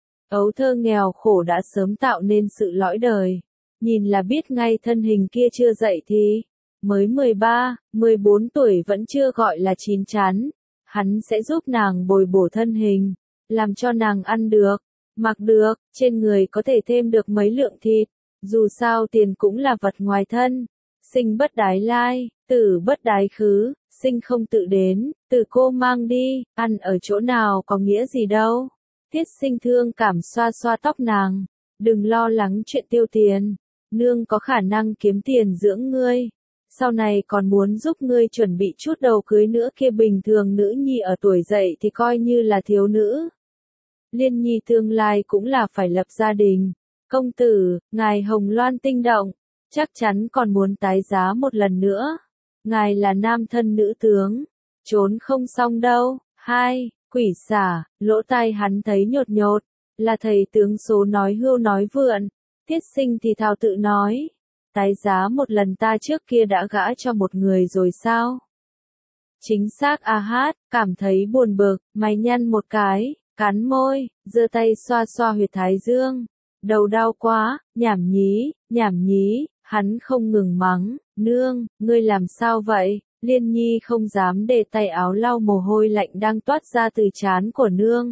Ấu thơ nghèo khổ đã sớm tạo nên sự lõi đời. Nhìn là biết ngay thân hình kia chưa dậy thì, mới mười ba, mười bốn tuổi vẫn chưa gọi là chín chắn. Hắn sẽ giúp nàng bồi bổ thân hình, làm cho nàng ăn được, mặc được, trên người có thể thêm được mấy lượng thịt. Dù sao tiền cũng là vật ngoài thân. Sinh bất đái lai, tử bất đái khứ, sinh không tự đến, tử cô mang đi, ăn ở chỗ nào có nghĩa gì đâu. Tiết Sinh thương cảm xoa xoa tóc nàng, đừng lo lắng chuyện tiêu tiền, nương có khả năng kiếm tiền dưỡng ngươi, sau này còn muốn giúp ngươi chuẩn bị chút đầu cưới nữa kia. Bình thường nữ nhi ở tuổi dậy thì coi như là thiếu nữ. Liên Nhi tương lai cũng là phải lập gia đình. Công tử, ngài hồng loan tinh động, chắc chắn còn muốn tái giá một lần nữa. Ngài là nam thân nữ tướng, trốn không xong đâu. Hai, quỷ xả, lỗ tai hắn thấy nhột nhột, là thầy tướng số nói hưu nói vượn. Tiết Sinh thì thào tự nói, tái giá một lần ta trước kia đã gã cho một người rồi sao? Chính xác. A hát, cảm thấy buồn bực, mày nhăn một cái, cắn môi, giơ tay xoa xoa huyệt thái dương. Đầu đau quá, nhảm nhí, nhảm nhí, hắn không ngừng mắng, nương, ngươi làm sao vậy? Liên Nhi không dám để tay áo lau mồ hôi lạnh đang toát ra từ trán của nương.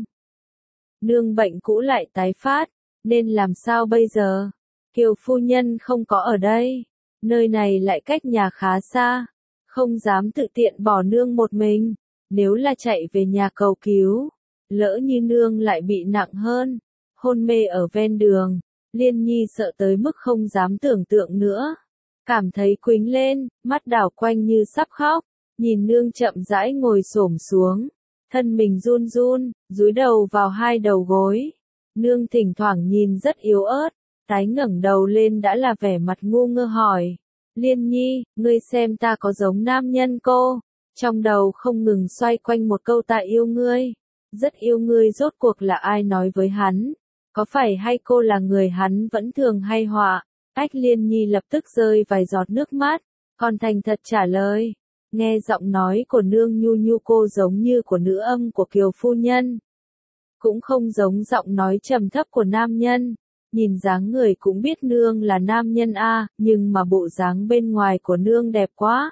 Nương bệnh cũ lại tái phát, nên làm sao bây giờ? Kiều phu nhân không có ở đây, nơi này lại cách nhà khá xa, không dám tự tiện bỏ nương một mình. Nếu là chạy về nhà cầu cứu, lỡ như nương lại bị nặng hơn, hôn mê ở ven đường, Liên Nhi sợ tới mức không dám tưởng tượng nữa. Cảm thấy quĩnh lên, mắt đảo quanh như sắp khóc, nhìn nương chậm rãi ngồi xổm xuống, thân mình run run, dúi đầu vào hai đầu gối. Nương thỉnh thoảng nhìn rất yếu ớt, tái ngẩng đầu lên đã là vẻ mặt ngu ngơ hỏi, Liên Nhi, ngươi xem ta có giống nam nhân cô? Trong đầu không ngừng xoay quanh một câu ta yêu ngươi, rất yêu ngươi. Rốt cuộc là ai nói với hắn? Có phải hay cô là người hắn vẫn thường hay họa? Ách Liên Nhi lập tức rơi vài giọt nước mắt, còn thành thật trả lời. Nghe giọng nói của nương nhu nhu cô giống như của nữ âm của Kiều phu nhân, cũng không giống giọng nói trầm thấp của nam nhân. Nhìn dáng người cũng biết nương là nam nhân a, nhưng mà bộ dáng bên ngoài của nương đẹp quá.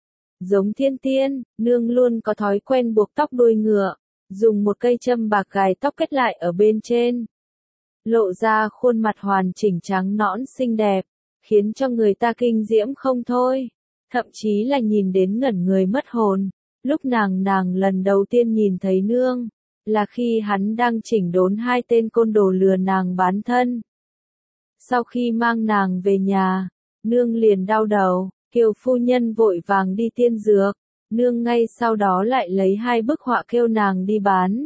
Giống thiên tiên, nương luôn có thói quen buộc tóc đuôi ngựa, dùng một cây châm bạc gài tóc kết lại ở bên trên, lộ ra khuôn mặt hoàn chỉnh trắng nõn xinh đẹp, khiến cho người ta kinh diễm không thôi, thậm chí là nhìn đến ngẩn người mất hồn. Lúc nàng nàng lần đầu tiên nhìn thấy nương, là khi hắn đang chỉnh đốn hai tên côn đồ lừa nàng bán thân. Sau khi mang nàng về nhà, nương liền đau đầu, Kiều phu nhân vội vàng đi tiên dược, nương ngay sau đó lại lấy hai bức họa kêu nàng đi bán.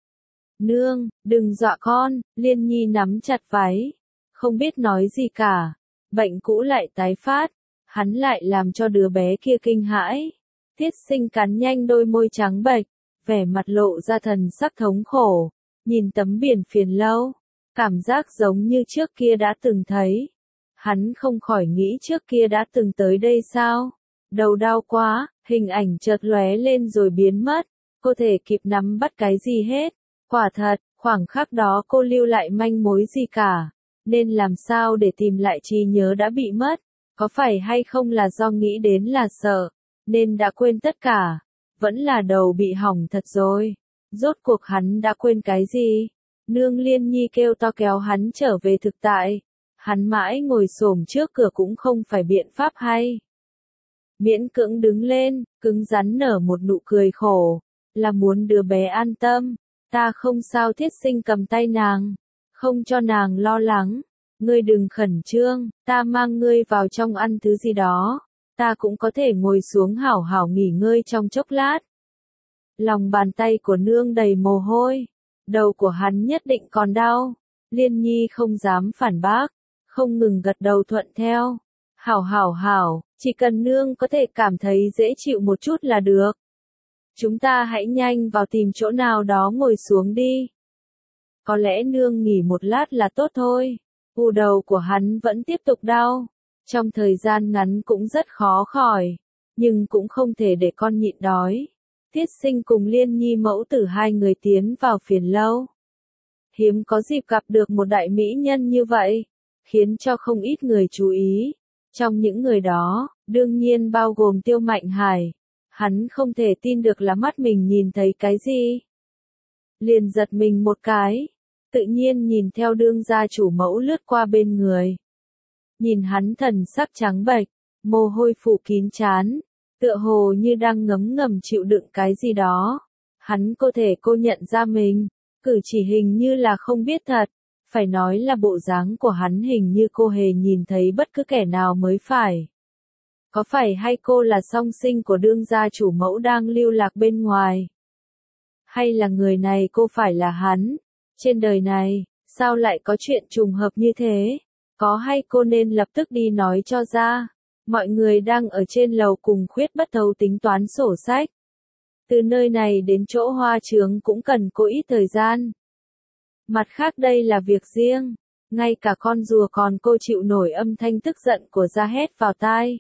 Nương, đừng dọa con, Liên Nhi nắm chặt váy, không biết nói gì cả, bệnh cũ lại tái phát, hắn lại làm cho đứa bé kia kinh hãi. Tiết Sinh cắn nhanh đôi môi trắng bệch, vẻ mặt lộ ra thần sắc thống khổ, nhìn tấm biển phiền lâu, cảm giác giống như trước kia đã từng thấy. Hắn không khỏi nghĩ trước kia đã từng tới đây sao? Đầu đau quá, hình ảnh chợt lóe lên rồi biến mất, cô thể kịp nắm bắt cái gì hết. Quả thật, khoảng khắc đó cô lưu lại manh mối gì cả, nên làm sao để tìm lại trí nhớ đã bị mất? Có phải hay không là do nghĩ đến là sợ, nên đã quên tất cả? Vẫn là đầu bị hỏng thật rồi. Rốt cuộc hắn đã quên cái gì? Nương Liên Nhi kêu to kéo hắn trở về thực tại. Hắn mãi ngồi xổm trước cửa cũng không phải biện pháp hay. Miễn cưỡng đứng lên, cứng rắn nở một nụ cười khổ, là muốn đứa bé an tâm. Ta không sao. Thiết Sinh cầm tay nàng, không cho nàng lo lắng. Ngươi đừng khẩn trương, ta mang ngươi vào trong ăn thứ gì đó. Ta cũng có thể ngồi xuống hảo hảo nghỉ ngơi trong chốc lát. Lòng bàn tay của nương đầy mồ hôi. Đầu của hắn nhất định còn đau. Liên Nhi không dám phản bác, không ngừng gật đầu thuận theo. Hảo hảo hảo, chỉ cần nương có thể cảm thấy dễ chịu một chút là được. Chúng ta hãy nhanh vào tìm chỗ nào đó ngồi xuống đi. Có lẽ nương nghỉ một lát là tốt thôi. U đầu của hắn vẫn tiếp tục đau. Trong thời gian ngắn cũng rất khó khỏi. Nhưng cũng không thể để con nhịn đói. Thiết Sinh cùng Liên Nhi mẫu tử hai người tiến vào phiền lâu. Hiếm có dịp gặp được một đại mỹ nhân như vậy. Khiến cho không ít người chú ý. Trong những người đó, đương nhiên bao gồm Tiêu Mạnh Hải. Hắn không thể tin được là mắt mình nhìn thấy cái gì. Liền giật mình một cái. Tự nhiên nhìn theo đương gia chủ mẫu lướt qua bên người. Nhìn hắn thần sắc trắng bệch, mồ hôi phủ kín trán, tựa hồ như đang ngấm ngầm chịu đựng cái gì đó. Hắn có thể cô nhận ra mình, cử chỉ hình như là không biết thật, phải nói là bộ dáng của hắn hình như cô hề nhìn thấy bất cứ kẻ nào mới phải. Có phải hay cô là song sinh của đương gia chủ mẫu đang lưu lạc bên ngoài? Hay là người này cô phải là hắn? Trên đời này, sao lại có chuyện trùng hợp như thế? Có hay cô nên lập tức đi nói cho ra? Mọi người đang ở trên lầu cùng Khuyết Bất Thấu tính toán sổ sách. Từ nơi này đến chỗ hoa trướng cũng cần có ít thời gian. Mặt khác đây là việc riêng. Ngay cả con rùa còn cô chịu nổi âm thanh tức giận của Gia hét vào tai.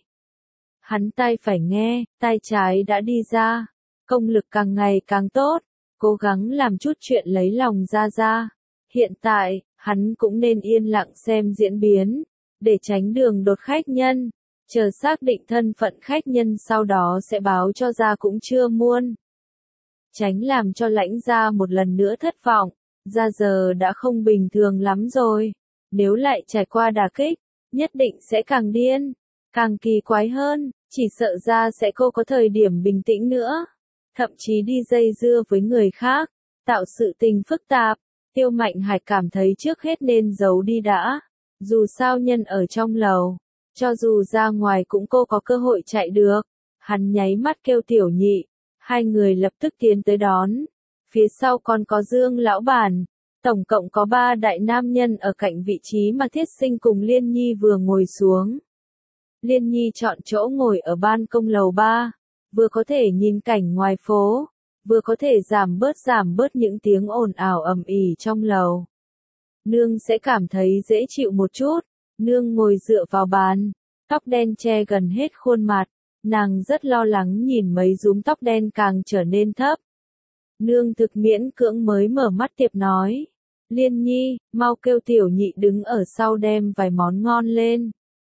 Hắn tai phải nghe, tai trái đã đi ra. Công lực càng ngày càng tốt. Cố gắng làm chút chuyện lấy lòng Gia Gia. Hiện tại, hắn cũng nên yên lặng xem diễn biến. Để tránh đường đột khách nhân. Chờ xác định thân phận khách nhân sau đó sẽ báo cho Gia cũng chưa muôn. Tránh làm cho Lãnh Gia một lần nữa thất vọng. Gia giờ đã không bình thường lắm rồi. Nếu lại trải qua đả kích, nhất định sẽ càng điên, càng kỳ quái hơn, chỉ sợ Gia sẽ cô có thời điểm bình tĩnh nữa. Thậm chí đi dây dưa với người khác, tạo sự tình phức tạp. Tiêu Mạnh Hải cảm thấy trước hết nên giấu đi đã. Dù sao nhân ở trong lầu, cho dù ra ngoài cũng cô có cơ hội chạy được. Hắn nháy mắt kêu Tiểu Nhị, hai người lập tức tiến tới đón. Phía sau còn có Dương lão bản, tổng cộng có ba đại nam nhân ở cạnh vị trí mà Thiết Sinh cùng Liên Nhi vừa ngồi xuống. Liên Nhi chọn chỗ ngồi ở ban công lầu ba, vừa có thể nhìn cảnh ngoài phố, vừa có thể giảm bớt giảm bớt những tiếng ồn ào ầm ĩ trong lầu. Nương sẽ cảm thấy dễ chịu một chút. Nương ngồi dựa vào bàn, tóc đen che gần hết khuôn mặt, nàng rất lo lắng nhìn mấy rúm tóc đen càng trở nên thấp. Nương thực miễn cưỡng mới mở mắt tiệp nói. Liên Nhi, mau kêu Tiểu Nhị đứng ở sau đem vài món ngon lên.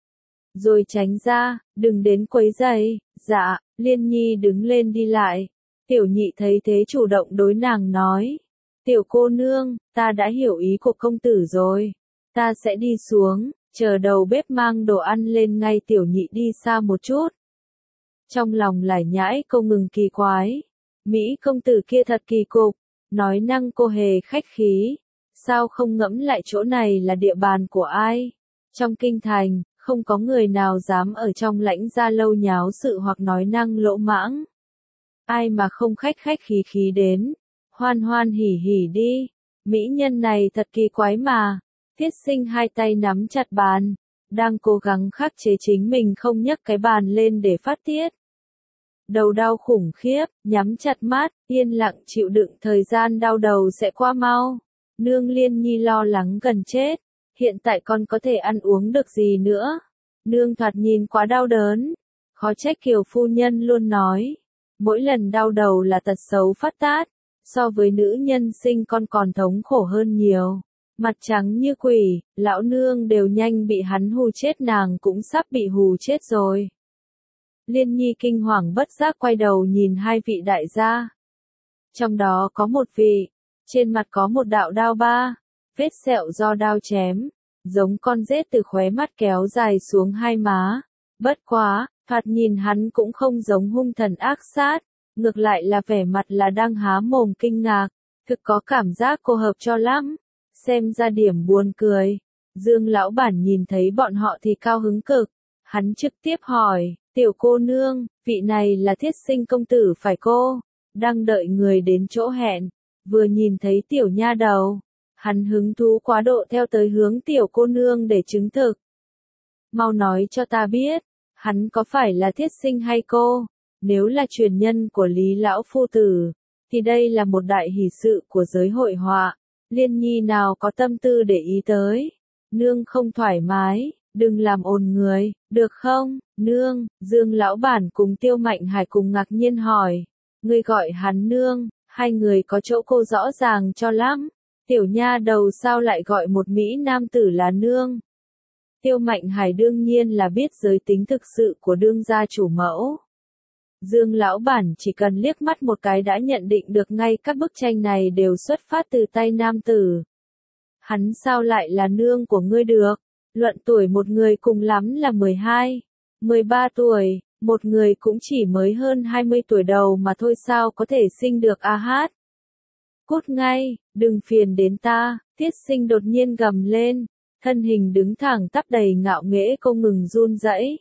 Rồi tránh ra, đừng đến quấy rầy. Dạ, Liên Nhi đứng lên đi lại. Tiểu Nhị thấy thế chủ động đối nàng nói. Tiểu cô nương, ta đã hiểu ý của công tử rồi. Ta sẽ đi xuống, chờ đầu bếp mang đồ ăn lên ngay. Tiểu Nhị đi xa một chút. Trong lòng lải nhãi câu ngừng kỳ quái. Mỹ công tử kia thật kỳ cục, nói năng cô hề khách khí. Sao không ngẫm lại chỗ này là địa bàn của ai? Trong kinh thành, không có người nào dám ở trong Lãnh Gia lâu nháo sự hoặc nói năng lỗ mãng. Ai mà không khách khách khí khí đến, hoan hoan hỉ hỉ đi. Mỹ nhân này thật kỳ quái mà. Thiết Sinh hai tay nắm chặt bàn, đang cố gắng khắc chế chính mình không nhấc cái bàn lên để phát tiết. Đầu đau khủng khiếp, nhắm chặt mắt, yên lặng chịu đựng thời gian đau đầu sẽ qua mau. Nương Liên Nhi lo lắng gần chết, hiện tại con có thể ăn uống được gì nữa. Nương thoạt nhìn quá đau đớn, khó trách Kiều phu nhân luôn nói. Mỗi lần đau đầu là tật xấu phát tát, so với nữ nhân sinh con còn thống khổ hơn nhiều. Mặt trắng như quỷ, lão nương đều nhanh bị hắn hù chết, nàng cũng sắp bị hù chết rồi. Liên Nhi kinh hoàng bất giác quay đầu nhìn hai vị đại gia. Trong đó có một vị, trên mặt có một đạo đao ba, vết sẹo do đao chém, giống con rết từ khóe mắt kéo dài xuống hai má. Bất quá, thoạt nhìn hắn cũng không giống hung thần ác sát, ngược lại là vẻ mặt là đang há mồm kinh ngạc. Thực có cảm giác cô hợp cho lắm. Xem ra điểm buồn cười. Dương lão bản nhìn thấy bọn họ thì cao hứng cực. Hắn trực tiếp hỏi, tiểu cô nương, vị này là Thiết Sinh công tử phải cô? Đang đợi người đến chỗ hẹn. Vừa nhìn thấy tiểu nha đầu. Hắn hứng thú quá độ theo tới hướng tiểu cô nương để chứng thực. Mau nói cho ta biết, hắn có phải là Thiết Sinh hay cô? Nếu là truyền nhân của Lý lão phu tử, thì đây là một đại hỷ sự của giới hội họa. Liên Nhi nào có tâm tư để ý tới. Nương không thoải mái, đừng làm ồn người, được không? Nương, Dương lão bản cùng Tiêu Mạnh Hải cùng ngạc nhiên hỏi. Ngươi gọi hắn nương, hai người có chỗ cô rõ ràng cho lắm. Tiểu nha đầu sao lại gọi một Mỹ nam tử là nương? Tiêu Mạnh Hải đương nhiên là biết giới tính thực sự của đương gia chủ mẫu. Dương lão bản chỉ cần liếc mắt một cái đã nhận định được ngay các bức tranh này đều xuất phát từ tay nam tử. Hắn sao lại là nương của ngươi được? Luận tuổi một người cùng lắm là mười hai, mười ba tuổi, một người cũng chỉ mới hơn hai mươi tuổi đầu mà thôi, sao có thể sinh được a hát. Cút ngay, đừng phiền đến ta, Thiết Sinh đột nhiên gầm lên, thân hình đứng thẳng tắp đầy ngạo nghễ không ngừng run rẩy.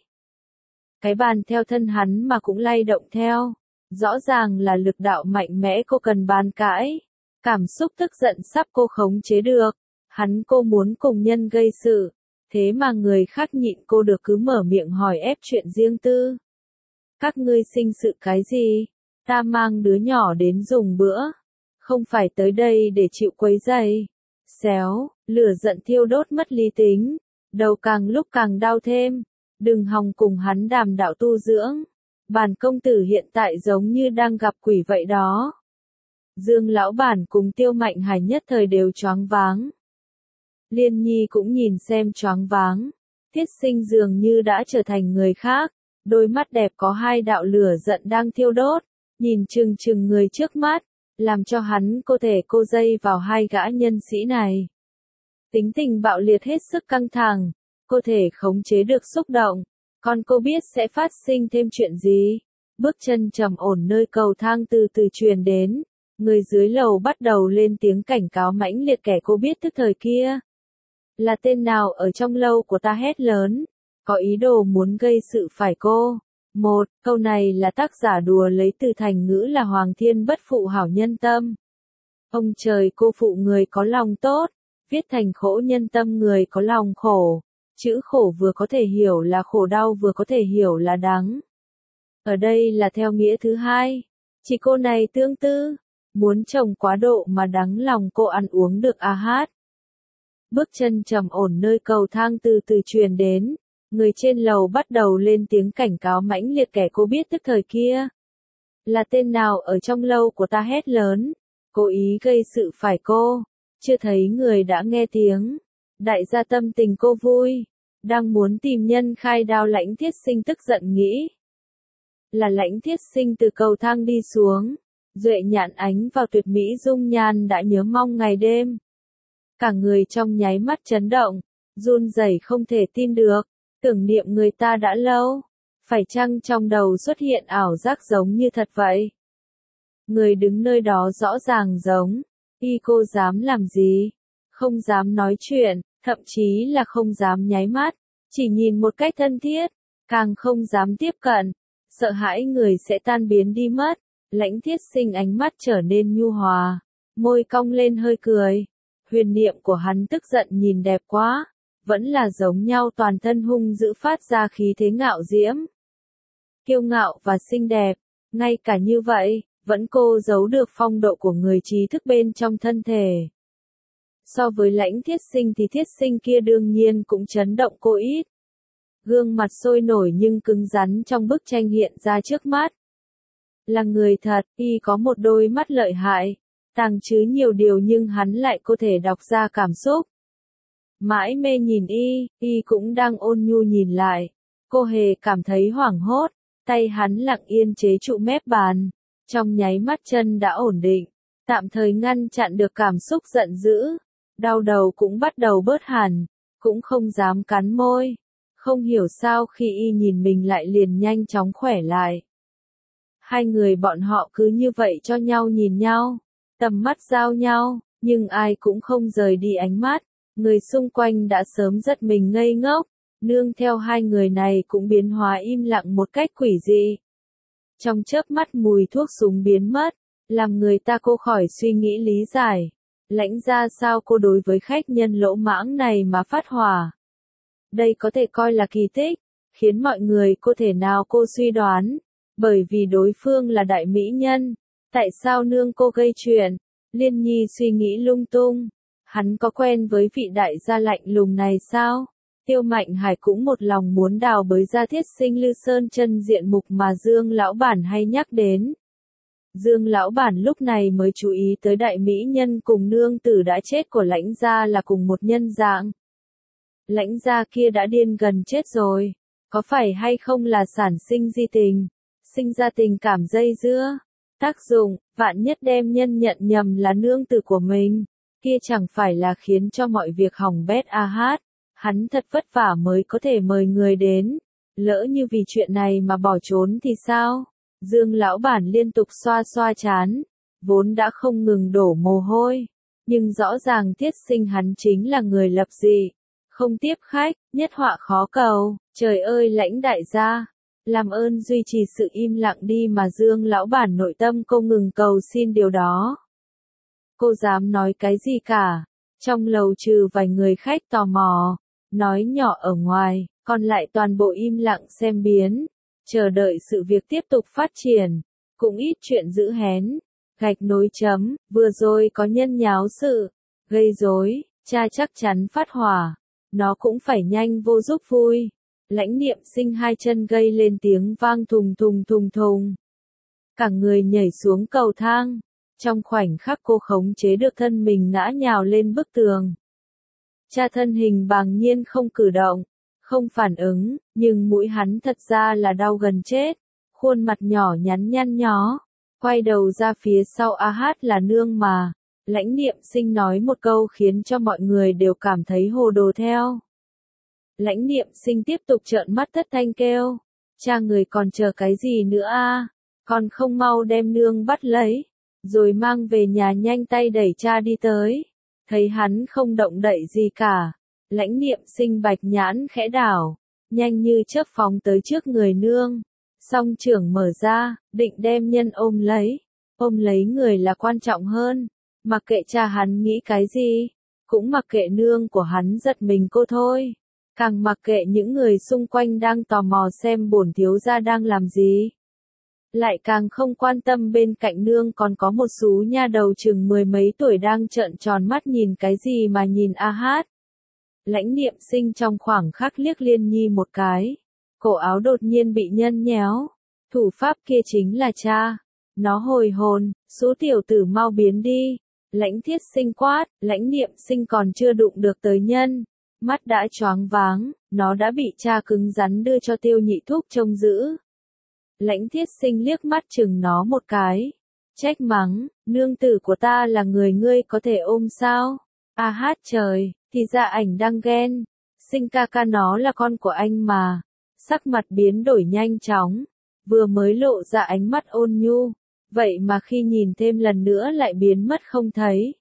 Cái bàn theo thân hắn mà cũng lay động theo, rõ ràng là lực đạo mạnh mẽ cô cần bàn cãi, cảm xúc tức giận sắp cô khống chế được, hắn cô muốn cùng nhân gây sự, thế mà người khác nhịn cô được cứ mở miệng hỏi ép chuyện riêng tư. Các ngươi sinh sự cái gì? Ta mang đứa nhỏ đến dùng bữa, không phải tới đây để chịu quấy rầy. Xéo, lửa giận thiêu đốt mất lý tính, đầu càng lúc càng đau thêm, đừng hòng cùng hắn đàm đạo tu dưỡng. Bản công tử hiện tại giống như đang gặp quỷ vậy đó. Dương lão bản cùng Tiêu Mạnh Hải nhất thời đều choáng váng. Liên Nhi cũng nhìn xem choáng váng. Thiết Sinh dường như đã trở thành người khác, đôi mắt đẹp có hai đạo lửa giận đang thiêu đốt, nhìn chừng chừng người trước mắt, làm cho hắn cô thể cô dây vào hai gã nhân sĩ này. Tính tình bạo liệt hết sức căng thẳng, cô thể khống chế được xúc động, còn cô biết sẽ phát sinh thêm chuyện gì. Bước chân trầm ổn nơi cầu thang từ từ truyền đến, người dưới lầu bắt đầu lên tiếng cảnh cáo mãnh liệt kẻ cô biết tức thời kia. Là tên nào ở trong lâu của ta hét lớn, có ý đồ muốn gây sự phải cô. Một, câu này là tác giả đùa lấy từ thành ngữ là Hoàng Thiên bất phụ hảo nhân tâm. Ông trời cô phụ người có lòng tốt, viết thành khổ nhân tâm người có lòng khổ. Chữ khổ vừa có thể hiểu là khổ đau vừa có thể hiểu là đắng. Ở đây là theo nghĩa thứ hai. Chỉ cô này tương tư, muốn chồng quá độ mà đắng lòng cô ăn uống được a hát. Bước chân trầm ổn nơi cầu thang từ từ truyền đến, người trên lầu bắt đầu lên tiếng cảnh cáo mãnh liệt kẻ cô biết tức thời kia. Là tên nào ở trong lâu của ta hét lớn, cố ý gây sự phải cô, chưa thấy người đã nghe tiếng. Đại gia tâm tình cô vui, đang muốn tìm nhân khai đao. Lãnh Thiết Sinh tức giận nghĩ. Là Lãnh Thiết Sinh từ cầu thang đi xuống, duệ nhãn ánh vào tuyệt mỹ dung nhan đã nhớ mong ngày đêm. Cả người trong nháy mắt chấn động, run rẩy không thể tin được, tưởng niệm người ta đã lâu, phải chăng trong đầu xuất hiện ảo giác giống như thật vậy? Người đứng nơi đó rõ ràng giống, y cô dám làm gì? Không dám nói chuyện, thậm chí là không dám nháy mắt, chỉ nhìn một cách thân thiết, càng không dám tiếp cận, sợ hãi người sẽ tan biến đi mất. Lãnh Thiết Sinh ánh mắt trở nên nhu hòa, môi cong lên hơi cười. Huyền niệm của hắn tức giận nhìn đẹp quá, vẫn là giống nhau, toàn thân hung dữ phát ra khí thế ngạo diễm. Kiêu ngạo và xinh đẹp, ngay cả như vậy, vẫn cô giấu được phong độ của người trí thức bên trong thân thể. So với Lãnh Thiết Sinh thì Thiết Sinh kia đương nhiên cũng chấn động cô ít. Gương mặt sôi nổi nhưng cứng rắn trong bức tranh hiện ra trước mắt. Là người thật, y có một đôi mắt lợi hại, tàng chứa nhiều điều nhưng hắn lại có thể đọc ra cảm xúc. Mãi mê nhìn y, y cũng đang ôn nhu nhìn lại. Cô hề cảm thấy hoảng hốt, tay hắn lặng yên chế trụ mép bàn. Trong nháy mắt chân đã ổn định, tạm thời ngăn chặn được cảm xúc giận dữ. Đau đầu cũng bắt đầu bớt hẳn, cũng không dám cắn môi. Không hiểu sao khi y nhìn mình lại liền nhanh chóng khỏe lại. Hai người bọn họ cứ như vậy cho nhau nhìn nhau. Tầm mắt giao nhau, nhưng ai cũng không rời đi ánh mắt. Người xung quanh đã sớm giật mình ngây ngốc, nương theo hai người này cũng biến hóa im lặng một cách quỷ dị. Trong chớp mắt mùi thuốc súng biến mất, làm người ta cô khỏi suy nghĩ lý giải. Lãnh ra sao cô đối với khách nhân lỗ mãng này mà phát hỏa. Đây có thể coi là kỳ tích, khiến mọi người cô thể nào cô suy đoán. Bởi vì đối phương là đại mỹ nhân, tại sao nương cô gây chuyện? Liên Nhi suy nghĩ lung tung. Hắn có quen với vị đại gia lạnh lùng này sao? Tiêu Mạnh Hải cũng một lòng muốn đào bới ra Thiết Sinh Lư Sơn chân diện mục mà Dương lão bản hay nhắc đến. Dương lão bản lúc này mới chú ý tới đại mỹ nhân cùng nương tử đã chết của Lãnh gia là cùng một nhân dạng. Lãnh gia kia đã điên gần chết rồi, có phải hay không là sản sinh di tình, sinh ra tình cảm dây dưa, tác dụng, vạn nhất đem nhân nhận nhầm là nương tử của mình, kia chẳng phải là khiến cho mọi việc hỏng bét a hát, hắn thật vất vả mới có thể mời người đến, lỡ như vì chuyện này mà bỏ trốn thì sao? Dương lão bản liên tục xoa xoa chán, vốn đã không ngừng đổ mồ hôi, nhưng rõ ràng Thiết Sinh hắn chính là người lập dị, không tiếp khách, nhất họa khó cầu, trời ơi Lãnh đại gia, làm ơn duy trì sự im lặng đi mà Dương lão bản nội tâm cô ngừng cầu xin điều đó. Cô dám nói cái gì cả, trong lầu trừ vài người khách tò mò, nói nhỏ ở ngoài, còn lại toàn bộ im lặng xem biến. Chờ đợi sự việc tiếp tục phát triển, cũng ít chuyện giữ hén, gạch nối chấm, vừa rồi có nhân nháo sự, gây rối, cha chắc chắn phát hỏa, nó cũng phải nhanh vô giúp vui. Lãnh Niệm Sinh hai chân gây lên tiếng vang thùng thùng thùng thùng. Cả người nhảy xuống cầu thang, trong khoảnh khắc cô khống chế được thân mình ngã nhào lên bức tường. Cha thân hình bàng nhiên không cử động. Không phản ứng, nhưng mũi hắn thật ra là đau gần chết, khuôn mặt nhỏ nhắn nhăn nhó, quay đầu ra phía sau a hát là nương mà, Lãnh Niệm Sinh nói một câu khiến cho mọi người đều cảm thấy hồ đồ theo. Lãnh Niệm Sinh tiếp tục trợn mắt thất thanh kêu, cha người còn chờ cái gì nữa a? Còn không mau đem nương bắt lấy, rồi mang về nhà nhanh tay đẩy cha đi tới, thấy hắn không động đậy gì cả. Lãnh Niệm Sinh bạch nhãn khẽ đảo, nhanh như chớp phóng tới trước người nương, song trưởng mở ra, định đem nhân ôm lấy, ôm lấy người là quan trọng hơn, mặc kệ cha hắn nghĩ cái gì, cũng mặc kệ nương của hắn giật mình cô thôi, càng mặc kệ những người xung quanh đang tò mò xem bổn thiếu gia đang làm gì. Lại càng không quan tâm bên cạnh nương còn có một sú nha đầu chừng mười mấy tuổi đang trợn tròn mắt nhìn cái gì mà nhìn a hát. Lãnh Niệm Sinh trong khoảng khắc liếc Liên Nhi một cái, cổ áo đột nhiên bị nhân nhéo, thủ pháp kia chính là cha, nó hồi hồn, số tiểu tử mau biến đi, Lãnh Thiết Sinh quát, Lãnh Niệm Sinh còn chưa đụng được tới nhân, mắt đã choáng váng, nó đã bị cha cứng rắn đưa cho Tiêu Nhị Thúc trông giữ. Lãnh Thiết Sinh liếc mắt chừng nó một cái, trách mắng, nương tử của ta là người ngươi có thể ôm sao? A hát trời, thì ra ảnh đang ghen, Sinh ca ca nó là con của anh mà, sắc mặt biến đổi nhanh chóng, vừa mới lộ ra ánh mắt ôn nhu, vậy mà khi nhìn thêm lần nữa lại biến mất không thấy.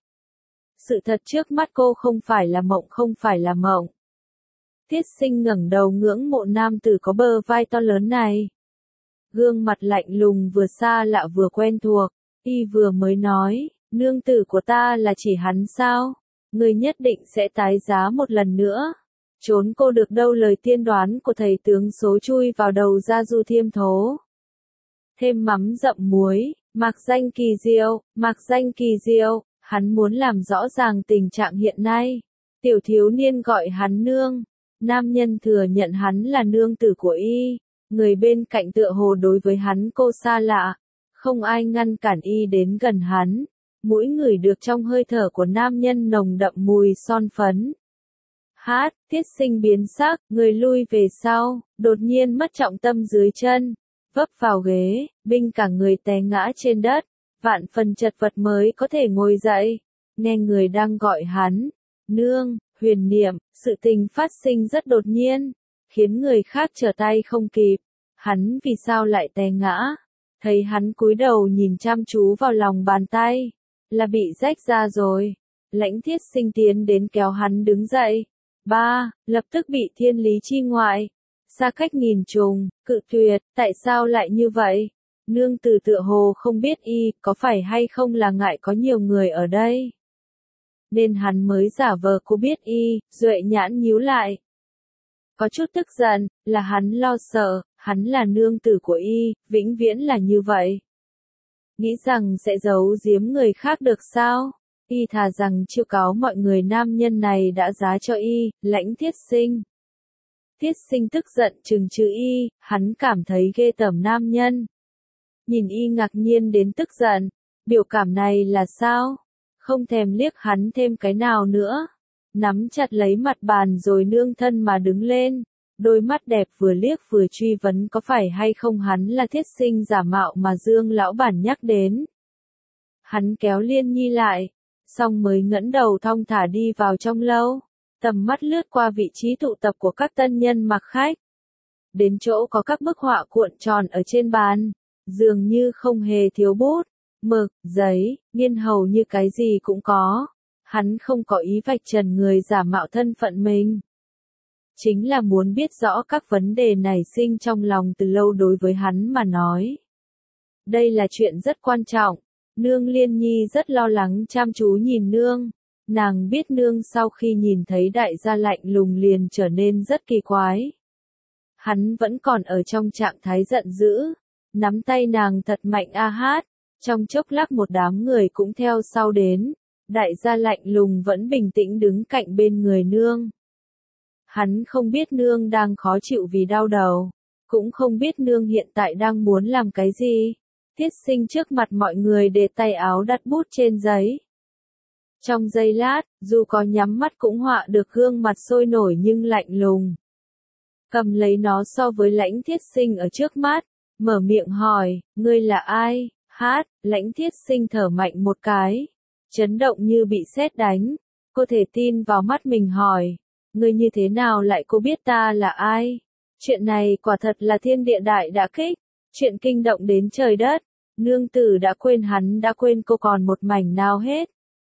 Sự thật trước mắt cô không phải là mộng không phải là mộng. Thiết Sinh ngẩng đầu ngưỡng mộ nam tử có bờ vai to lớn này. Gương mặt lạnh lùng vừa xa lạ vừa quen thuộc, y vừa mới nói, nương tử của ta là chỉ hắn sao? Người nhất định sẽ tái giá một lần nữa. Trốn cô được đâu lời tiên đoán của thầy tướng số chui vào đầu Gia Du Thiêm Thố. Thêm mắm dậm muối, mạc danh kỳ diệu, mạc danh kỳ diệu, hắn muốn làm rõ ràng tình trạng hiện nay. Tiểu thiếu niên gọi hắn nương, nam nhân thừa nhận hắn là nương tử của y, người bên cạnh tựa hồ đối với hắn cô xa lạ, không ai ngăn cản y đến gần hắn. Mũi ngửi được trong hơi thở của nam nhân nồng đậm mùi son phấn. Hát, Thiết Sinh biến sắc, người lui về sau, đột nhiên mất trọng tâm dưới chân, vấp vào ghế, binh cả người té ngã trên đất, vạn phần chật vật mới có thể ngồi dậy, nghe người đang gọi hắn, nương, huyền niệm, sự tình phát sinh rất đột nhiên, khiến người khác trở tay không kịp, hắn vì sao lại té ngã, thấy hắn cúi đầu nhìn chăm chú vào lòng bàn tay. là bị rách ra rồi. Lãnh Thiết Sinh tiến đến kéo hắn đứng dậy. Ba, lập tức bị thiên lý chi ngoại. Xa cách nghìn trùng, cự tuyệt, tại sao lại như vậy? Nương tử tựa hồ không biết y, có phải hay không là ngại có nhiều người ở đây? Nên hắn mới giả vờ cô biết y, duệ nhãn nhíu lại. Có chút tức giận, là hắn lo sợ, hắn là nương tử của y, vĩnh viễn là như vậy. Nghĩ rằng sẽ giấu giếm người khác được sao? Y thà rằng chiêu cáo mọi người nam nhân này đã giá cho y, Lãnh Thiết Sinh. Thiết Sinh tức giận trừng trừ y, hắn cảm thấy ghê tởm nam nhân. Nhìn y ngạc nhiên đến tức giận, biểu cảm này là sao? Không thèm liếc hắn thêm cái nào nữa. Nắm chặt lấy mặt bàn rồi nương thân mà đứng lên. Đôi mắt đẹp vừa liếc vừa truy vấn có phải hay không hắn là Thiết Sinh giả mạo mà Dương lão bản nhắc đến. Hắn kéo Liên Nhi lại, xong mới ngẩng đầu thong thả đi vào trong lâu. Tầm mắt lướt qua vị trí tụ tập của các tân nhân mặc khách. Đến chỗ có các bức họa cuộn tròn ở trên bàn, dường như không hề thiếu bút, mực, giấy, nghiên hầu như cái gì cũng có. Hắn không có ý vạch trần người giả mạo thân phận mình. Chính là muốn biết rõ các vấn đề nảy sinh trong lòng từ lâu đối với hắn mà nói. Đây là chuyện rất quan trọng. Nương Liên Nhi rất lo lắng chăm chú nhìn nương. Nàng biết nương sau khi nhìn thấy đại gia lạnh lùng liền trở nên rất kỳ quái. Hắn vẫn còn ở trong trạng thái giận dữ. Nắm tay nàng thật mạnh a hát. Trong chốc lát một đám người cũng theo sau đến. Đại gia lạnh lùng vẫn bình tĩnh đứng cạnh bên người nương. Hắn không biết nương đang khó chịu vì đau đầu. Cũng không biết nương hiện tại đang muốn làm cái gì. Thiết Sinh trước mặt mọi người để tay áo đặt bút trên giấy. Trong giây lát, dù có nhắm mắt cũng họa được gương mặt sôi nổi nhưng lạnh lùng. Cầm lấy nó so với Lãnh Thiết Sinh ở trước mắt, mở miệng hỏi, ngươi là ai? Hát, Lãnh Thiết Sinh thở mạnh một cái, chấn động như bị sét đánh. Cô thể tin vào mắt mình hỏi, ngươi như thế nào lại cô biết ta là ai? Chuyện này quả thật là thiên địa đại đả kích, chuyện kinh động đến trời đất. Nương tử đã quên hắn đã quên cô còn một mảnh nào hết.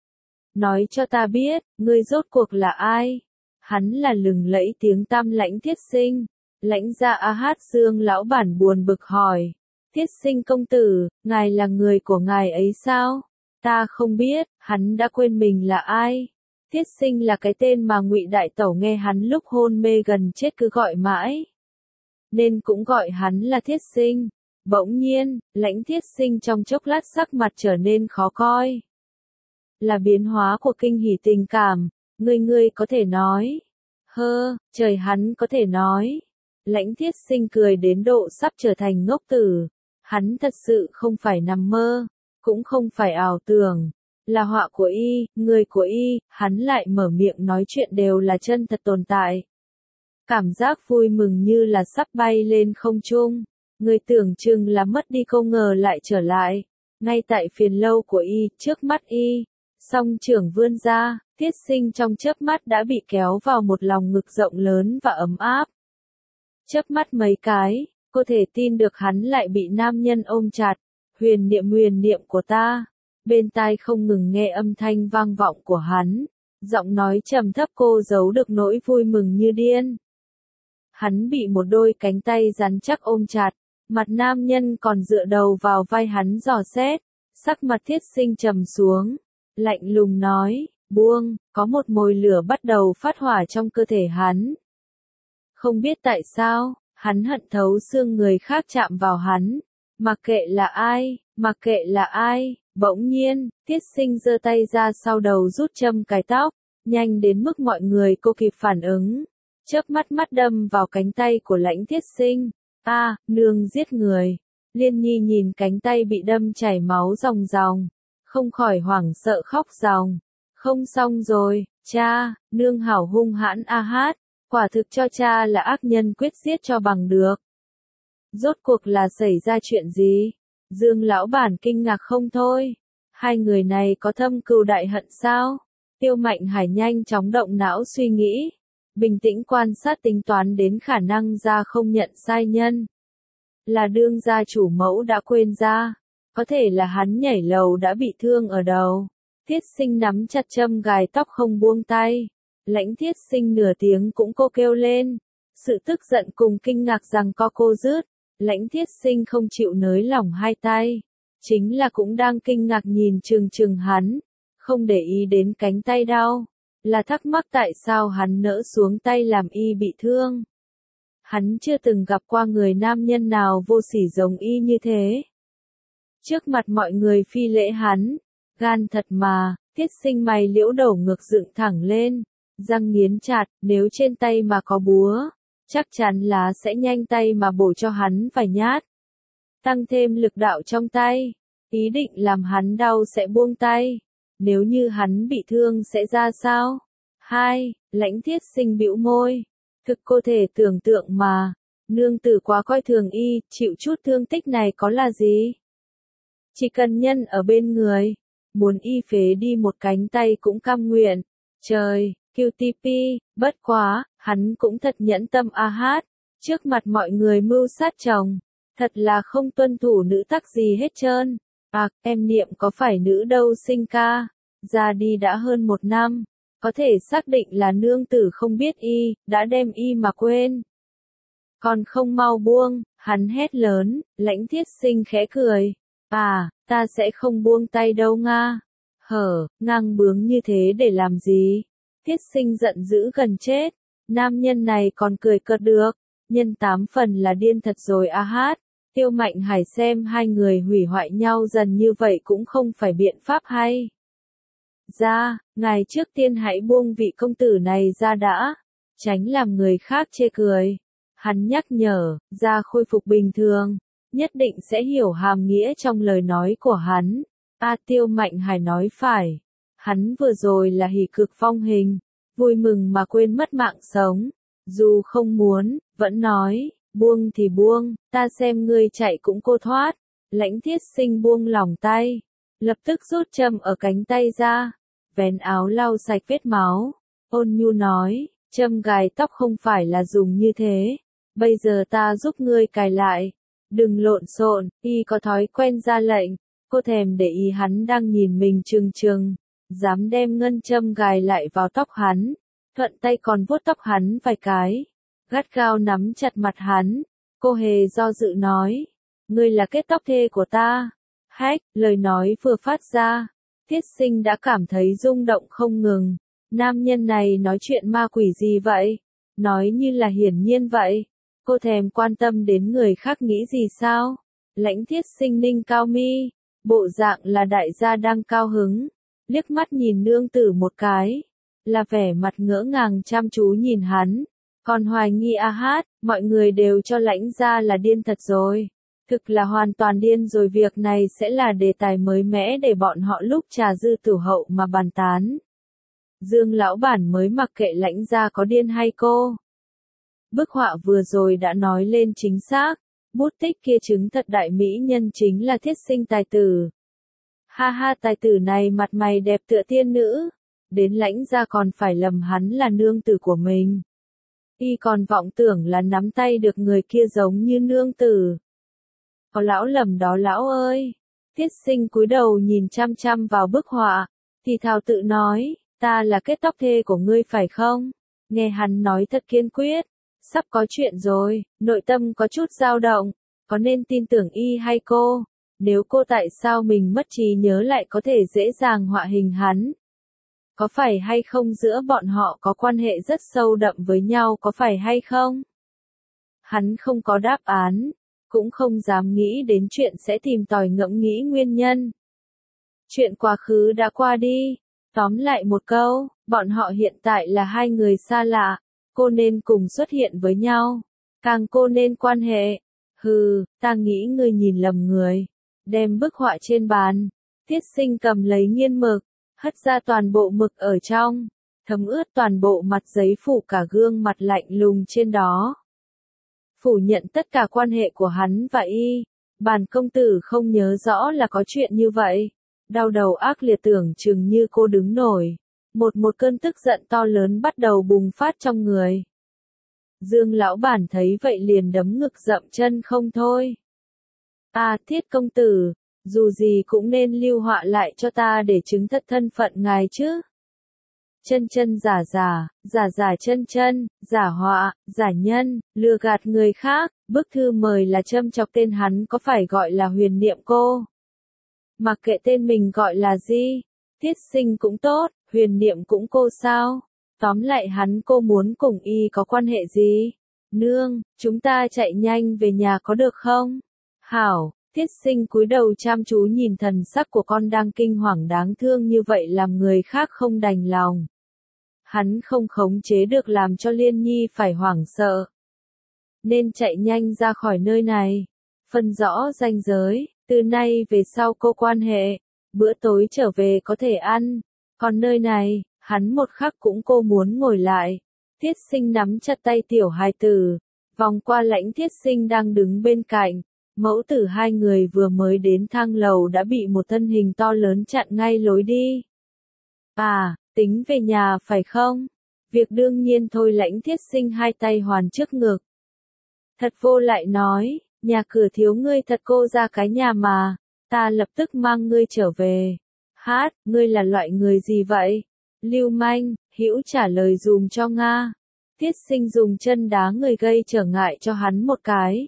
Nói cho ta biết, ngươi rốt cuộc là ai? Hắn là lừng lẫy tiếng tăm Lãnh Thiết Sinh. Lãnh gia A Hát Dương lão bản buồn bực hỏi. Thiết Sinh công tử, ngài là người của ngài ấy sao? Ta không biết, hắn đã quên mình là ai. Thiết Sinh là cái tên mà Ngụy Đại Tẩu nghe hắn lúc hôn mê gần chết cứ gọi mãi. Nên cũng gọi hắn là Thiết Sinh. Bỗng nhiên, Lãnh Thiết Sinh trong chốc lát sắc mặt trở nên khó coi. Là biến hóa của kinh hỉ tình cảm, ngươi ngươi có thể nói. Hơ, trời hắn có thể nói. Lãnh Thiết Sinh cười đến độ sắp trở thành ngốc tử. Hắn thật sự không phải nằm mơ, cũng không phải ảo tưởng. Là họa của y, người của y, hắn lại mở miệng nói chuyện đều là chân thật tồn tại. Cảm giác vui mừng như là sắp bay lên không trung. Người tưởng chừng là mất đi không ngờ lại trở lại. Ngay tại phiền lâu của y, trước mắt y. Song trưởng vươn ra, Thiết Sinh trong chớp mắt đã bị kéo vào một lòng ngực rộng lớn và ấm áp. Chớp mắt mấy cái, cô thể tin được hắn lại bị nam nhân ôm chặt. Huyền niệm huyền niệm của ta. Bên tai không ngừng nghe âm thanh vang vọng của hắn. Giọng nói trầm thấp cô giấu được nỗi vui mừng như điên. Hắn bị một đôi cánh tay rắn chắc ôm chặt. Mặt nam nhân còn dựa đầu vào vai hắn dò xét. Sắc mặt Thiết Sinh trầm xuống. Lạnh lùng nói, buông, có một mồi lửa bắt đầu phát hỏa trong cơ thể hắn. Không biết tại sao, hắn hận thấu xương người khác chạm vào hắn. Mặc kệ là ai, mặc kệ là ai, bỗng nhiên, Thiết Sinh giơ tay ra sau đầu rút châm cài tóc, nhanh đến mức mọi người cô kịp phản ứng. Chớp mắt mắt đâm vào cánh tay của Lãnh Thiết Sinh. A, à, nương giết người. Liên Nhi nhìn cánh tay bị đâm chảy máu ròng ròng, không khỏi hoảng sợ khóc ròng. Không xong rồi, cha, nương hảo hung hãn A Hát, quả thực cho cha là ác nhân quyết giết cho bằng được. Rốt cuộc là xảy ra chuyện gì? Dương lão bản kinh ngạc không thôi. Hai người này có thâm cừu đại hận sao? Tiêu Mạnh Hải nhanh chóng động não suy nghĩ. Bình tĩnh quan sát tính toán đến khả năng ra không nhận sai nhân. Là đương gia chủ mẫu đã quên ra. Có thể là hắn nhảy lầu đã bị thương ở đầu. Thiết Sinh nắm chặt châm gài tóc không buông tay. Lãnh Thiết Sinh nửa tiếng cũng cô kêu lên. Sự tức giận cùng kinh ngạc rằng co cô dứt. Lãnh Thiết Sinh không chịu nới lỏng hai tay. Chính là cũng đang kinh ngạc nhìn chừng chừng hắn. Không để ý đến cánh tay đau. Là thắc mắc tại sao hắn nỡ xuống tay làm y bị thương. Hắn chưa từng gặp qua người nam nhân nào vô sỉ giống y như thế. Trước mặt mọi người phi lễ hắn. Gan thật mà, Thiết Sinh mày liễu đầu ngược dựng thẳng lên. Răng nghiến chặt, nếu trên tay mà có búa. Chắc chắn là sẽ nhanh tay mà bổ cho hắn vài nhát. Tăng thêm lực đạo trong tay. Ý định làm hắn đau sẽ buông tay. Nếu như hắn bị thương sẽ ra sao? Hai, Lãnh Thiết Sinh bĩu môi. Thực cô thể tưởng tượng mà. Nương tử quá coi thường y, chịu chút thương tích này có là gì? Chỉ cần nhân ở bên người. Muốn y phế đi một cánh tay cũng cam nguyện. Trời, quy tê pê, bất quá, hắn cũng thật nhẫn tâm a hát. Trước mặt mọi người mưu sát chồng. Thật là không tuân thủ nữ tắc gì hết trơn. À, em Niệm có phải nữ đâu sinh ca. Ra đi đã hơn một năm. Có thể xác định là nương tử không biết y, đã đem y mà quên. Còn không mau buông, hắn hét lớn, Lãnh Thiết Sinh khẽ cười. À, ta sẽ không buông tay đâu nga. Hở, ngang bướng như thế để làm gì? Thiết Sinh giận dữ gần chết. Nam nhân này còn cười cợt được. Nhân tám phần là điên thật rồi a hát. Tiêu Mạnh Hải xem hai người hủy hoại nhau dần như vậy cũng không phải biện pháp hay. Ra, ngài trước tiên hãy buông vị công tử này ra đã. Tránh làm người khác chê cười. Hắn nhắc nhở, ra khôi phục bình thường. Nhất định sẽ hiểu hàm nghĩa trong lời nói của hắn. A Tiêu Mạnh Hải nói phải. Hắn vừa rồi là hỉ cực phong hình. Vui mừng mà quên mất mạng sống. Dù không muốn, vẫn nói, buông thì buông, ta xem ngươi chạy cũng cô thoát. Lãnh Thiết Sinh buông lỏng tay. Lập tức rút châm ở cánh tay ra. Vén áo lau sạch vết máu. Ôn nhu nói, châm gài tóc không phải là dùng như thế. Bây giờ ta giúp ngươi cài lại. Đừng lộn xộn, y có thói quen ra lệnh. Cô thèm để ý hắn đang nhìn mình trừng trừng. Dám đem ngân châm gài lại vào tóc hắn. Thuận tay còn vuốt tóc hắn vài cái. Gắt gao nắm chặt mặt hắn. Cô hề do dự nói. Ngươi là kết tóc thê của ta. Hách, lời nói vừa phát ra. Thiết Sinh đã cảm thấy rung động không ngừng. Nam nhân này nói chuyện ma quỷ gì vậy? Nói như là hiển nhiên vậy. Cô thèm quan tâm đến người khác nghĩ gì sao? Lãnh Thiết Sinh ninh cao mi. Bộ dạng là đại gia đang cao hứng. Liếc mắt nhìn nương tử một cái. Là vẻ mặt ngỡ ngàng chăm chú nhìn hắn. Còn hoài nghi a hát, mọi người đều cho lãnh gia là điên thật rồi. Thực là hoàn toàn điên rồi, việc này sẽ là đề tài mới mẻ để bọn họ lúc trà dư tử hậu mà bàn tán. Dương lão bản mới mặc kệ lãnh gia có điên hay cô. Bức họa vừa rồi đã nói lên chính xác. Bút tích kia chứng thật đại mỹ nhân chính là Thiết Sinh tài tử. Ha ha, tài tử này mặt mày đẹp tựa tiên nữ. Đến lãnh gia còn phải lầm hắn là nương tử của mình. Y còn vọng tưởng là nắm tay được người kia giống như nương tử. Có lão lầm đó lão ơi. Thiết Sinh cúi đầu nhìn chăm chăm vào bức họa. Thì thào tự nói, ta là kết tóc thê của ngươi phải không? Nghe hắn nói thật kiên quyết. Sắp có chuyện rồi, nội tâm có chút dao động. Có nên tin tưởng y hay cô? Nếu cô tại sao mình mất trí nhớ lại có thể dễ dàng họa hình hắn? Có phải hay không giữa bọn họ có quan hệ rất sâu đậm với nhau, có phải hay không? Hắn không có đáp án, cũng không dám nghĩ đến chuyện sẽ tìm tòi ngẫm nghĩ nguyên nhân. Chuyện quá khứ đã qua đi, tóm lại một câu, bọn họ hiện tại là hai người xa lạ, cô nên cùng xuất hiện với nhau, càng cô nên quan hệ. Hừ, ta nghĩ ngươi nhìn lầm người. Đem bức họa trên bàn, Thiết Sinh cầm lấy nghiên mực, hất ra toàn bộ mực ở trong, thấm ướt toàn bộ mặt giấy, phủ cả gương mặt lạnh lùng trên đó. Phủ nhận tất cả quan hệ của hắn và y. Bản công tử không nhớ rõ là có chuyện như vậy. Đau đầu ác liệt tưởng chừng như cô đứng nổi. Một một cơn tức giận to lớn bắt đầu bùng phát trong người. Dương lão bản thấy vậy liền đấm ngực dậm chân không thôi. À, Thiết công tử, dù gì cũng nên lưu họa lại cho ta để chứng thật thân phận ngài chứ. Chân chân giả giả, giả giả chân chân, giả họa, giả nhân, lừa gạt người khác, bức thư mời là châm chọc tên hắn có phải gọi là Huyền Niệm cô. Mặc kệ tên mình gọi là gì, Thiết Sinh cũng tốt, Huyền Niệm cũng cô sao, tóm lại hắn cô muốn cùng y có quan hệ gì. Nương, chúng ta chạy nhanh về nhà có được không? Hảo, Thiết Sinh cúi đầu chăm chú nhìn thần sắc của con đang kinh hoàng đáng thương như vậy làm người khác không đành lòng. Hắn không khống chế được làm cho Liên Nhi phải hoảng sợ. Nên chạy nhanh ra khỏi nơi này. Phân rõ ranh giới, từ nay về sau cô quan hệ, bữa tối trở về có thể ăn. Còn nơi này, hắn một khắc cũng cô muốn ngồi lại. Thiết Sinh nắm chặt tay tiểu hài tử, vòng qua Lãnh Thiết Sinh đang đứng bên cạnh. Mẫu tử hai người vừa mới đến thang lầu đã bị một thân hình to lớn chặn ngay lối đi. À, tính về nhà phải không? Việc đương nhiên thôi. Lãnh Thiết Sinh hai tay hoàn trước ngực. Thật vô lại nói, nhà cửa thiếu ngươi thật cô ra cái nhà mà, ta lập tức mang ngươi trở về. Hát, ngươi là loại người gì vậy? Lưu manh, hữu trả lời dùm cho Nga. Thiết Sinh dùng chân đá người gây trở ngại cho hắn một cái.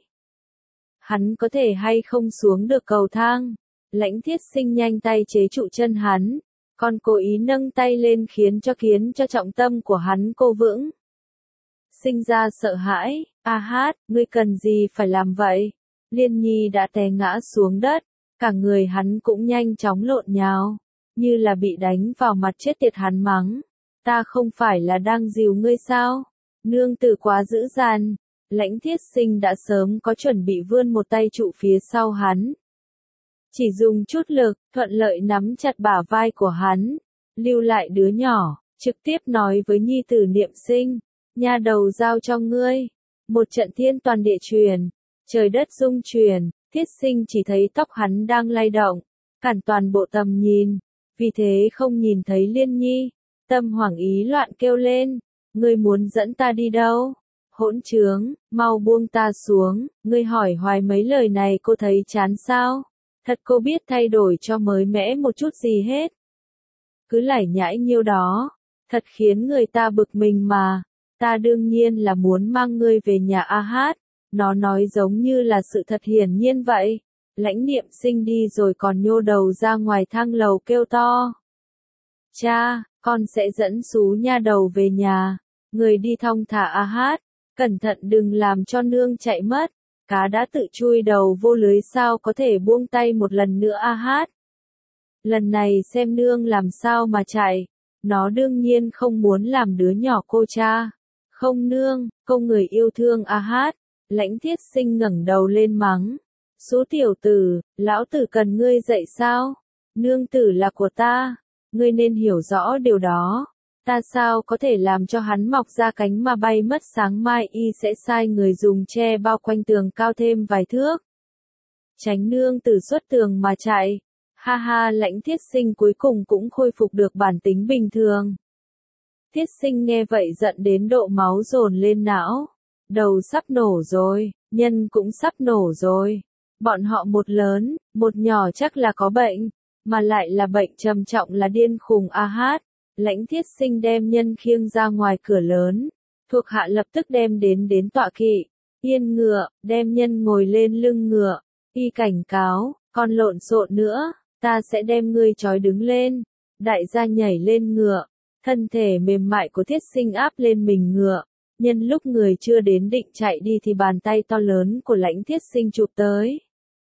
Hắn có thể hay không xuống được cầu thang. Lãnh Thiết Sinh nhanh tay chế trụ chân hắn, còn cố ý nâng tay lên khiến cho khiến cho trọng tâm của hắn cô vững. Sinh ra sợ hãi, a hát, ngươi cần gì phải làm vậy? Liên Nhi đã té ngã xuống đất, cả người hắn cũng nhanh chóng lộn nhào, như là bị đánh vào mặt chết tiệt hắn mắng. Ta không phải là đang dìu ngươi sao? Nương tử quá dữ dằn. Lãnh Thiết Sinh đã sớm có chuẩn bị vươn một tay trụ phía sau hắn. Chỉ dùng chút lực, thuận lợi nắm chặt bả vai của hắn, lưu lại đứa nhỏ, trực tiếp nói với nhi tử Niệm Sinh, nha đầu giao cho ngươi. Một trận thiên toàn địa truyền, trời đất rung chuyển, Thiết Sinh chỉ thấy tóc hắn đang lay động, cản toàn bộ tầm nhìn, vì thế không nhìn thấy Liên Nhi, tâm hoảng ý loạn kêu lên, ngươi muốn dẫn ta đi đâu? Hỗn trướng, mau buông ta xuống, ngươi hỏi hoài mấy lời này cô thấy chán sao? Thật cô biết thay đổi cho mới mẻ một chút gì hết. Cứ lải nhải nhiêu đó, thật khiến người ta bực mình mà. Ta đương nhiên là muốn mang ngươi về nhà A Hát, nó nói giống như là sự thật hiển nhiên vậy. Lãnh Niệm Sinh đi rồi còn nhô đầu ra ngoài thang lầu kêu to. Cha, con sẽ dẫn xú nha đầu về nhà, người đi thong thả A Hát, cẩn thận đừng làm cho nương chạy mất. Cá đã tự chui đầu vô lưới sao có thể buông tay một lần nữa A Hát. Lần này xem nương làm sao mà chạy, nó đương nhiên không muốn làm đứa nhỏ cô cha. Không nương, câu người yêu thương A Hát. Lãnh Thiết Sinh ngẩng đầu lên mắng. Số tiểu tử, lão tử cần ngươi dạy sao? Nương tử là của ta, ngươi nên hiểu rõ điều đó. Ta sao có thể làm cho hắn mọc ra cánh mà bay mất, sáng mai y sẽ sai người dùng tre bao quanh tường cao thêm vài thước. Tránh nương tử xuất tường mà chạy. Ha ha, Lãnh Thiết Sinh cuối cùng cũng khôi phục được bản tính bình thường. Thiết Sinh nghe vậy giận đến độ máu dồn lên não. Đầu sắp nổ rồi, nhân cũng sắp nổ rồi. Bọn họ một lớn, một nhỏ chắc là có bệnh, mà lại là bệnh trầm trọng là điên khùng A Hát. Lãnh Thiết Sinh đem nhân khiêng ra ngoài cửa lớn, thuộc hạ lập tức đem đến đến tọa kỵ, yên ngựa, đem nhân ngồi lên lưng ngựa, y cảnh cáo, còn lộn xộn nữa, ta sẽ đem ngươi trói đứng lên. Đại gia nhảy lên ngựa, thân thể mềm mại của Thiết Sinh áp lên mình ngựa, nhân lúc người chưa đến định chạy đi thì bàn tay to lớn của Lãnh Thiết Sinh chụp tới,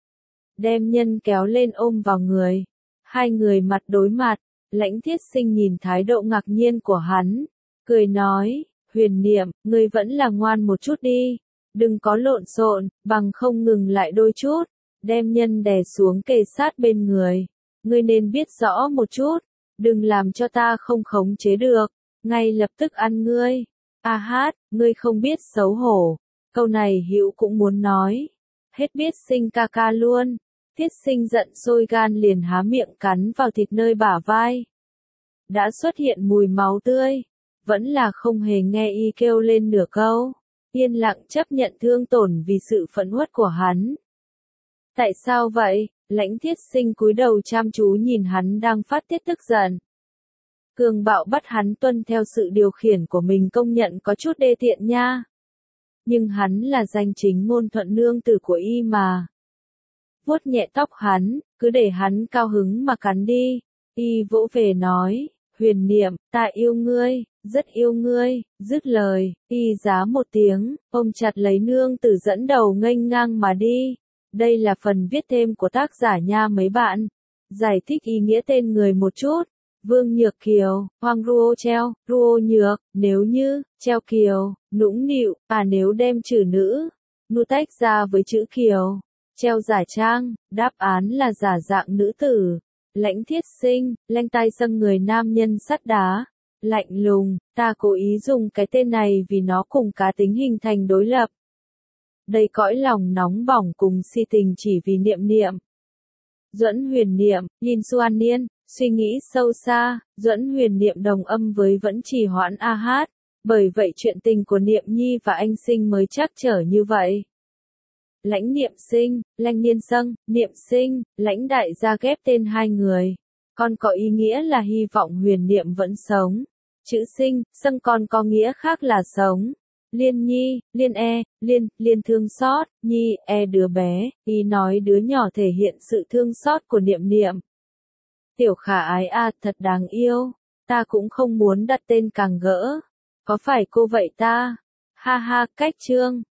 đem nhân kéo lên ôm vào người, hai người mặt đối mặt. Lãnh Thiết Sinh nhìn thái độ ngạc nhiên của hắn, cười nói, Huyền Niệm, ngươi vẫn là ngoan một chút đi, đừng có lộn xộn, bằng không ngừng lại đôi chút, đem nhân đè xuống kề sát bên người, ngươi nên biết rõ một chút, đừng làm cho ta không khống chế được, ngay lập tức ăn ngươi. A Hát, ngươi không biết xấu hổ, câu này Hữu cũng muốn nói, hết biết Sinh ca ca luôn. Thiết Sinh giận sôi gan liền há miệng cắn vào thịt nơi bả vai. Đã xuất hiện mùi máu tươi, vẫn là không hề nghe y kêu lên nửa câu, yên lặng chấp nhận thương tổn vì sự phẫn uất của hắn. Tại sao vậy? Lãnh Thiết Sinh cúi đầu chăm chú nhìn hắn đang phát tiết tức giận. Cường bạo bắt hắn tuân theo sự điều khiển của mình công nhận có chút đê tiện nha. Nhưng hắn là danh chính ngôn thuận nương tử của y mà. Vuốt nhẹ tóc hắn, cứ để hắn cao hứng mà cắn đi. Y vỗ về nói, Huyền Niệm, ta yêu ngươi, rất yêu ngươi, dứt lời, y giá một tiếng, ôm chặt lấy nương tử dẫn đầu nghênh ngang mà đi. Đây là phần viết thêm của tác giả nha mấy bạn. Giải thích ý nghĩa tên người một chút. Vương Nhược Kiều, Hoàng Ruo treo, Ruo Nhược, nếu như, treo Kiều, nũng nịu, à nếu đem chữ nữ, nu tách ra với chữ Kiều, treo giả trang, đáp án là giả dạng nữ tử. Lãnh Thiết Sinh, lanh tai dâng người nam nhân sắt đá, lạnh lùng, ta cố ý dùng cái tên này vì nó cùng cá tính hình thành đối lập. Đầy cõi lòng nóng bỏng cùng si tình chỉ vì niệm niệm. Duẫn Huyền Niệm, nhìn Xuan Niên, suy nghĩ sâu xa, Duẫn Huyền Niệm đồng âm với vẫn trì hoãn a hát, bởi vậy chuyện tình của Niệm Nhi và anh Sinh mới trắc trở như vậy. Lãnh Niệm Sinh, Lanh Niên Sâng, Niệm Sinh, Lãnh đại gia ghép tên hai người, còn có ý nghĩa là hy vọng Huyền Niệm vẫn sống. Chữ Sinh, Sâng còn có nghĩa khác là sống. Liên Nhi, Liên e, Liên, Liên thương xót, Nhi, e đứa bé, ý nói đứa nhỏ thể hiện sự thương xót của Niệm Niệm. Tiểu Khả Ái a, thật đáng yêu, ta cũng không muốn đặt tên càng gỡ. Có phải cô vậy ta? Ha ha, cách chương.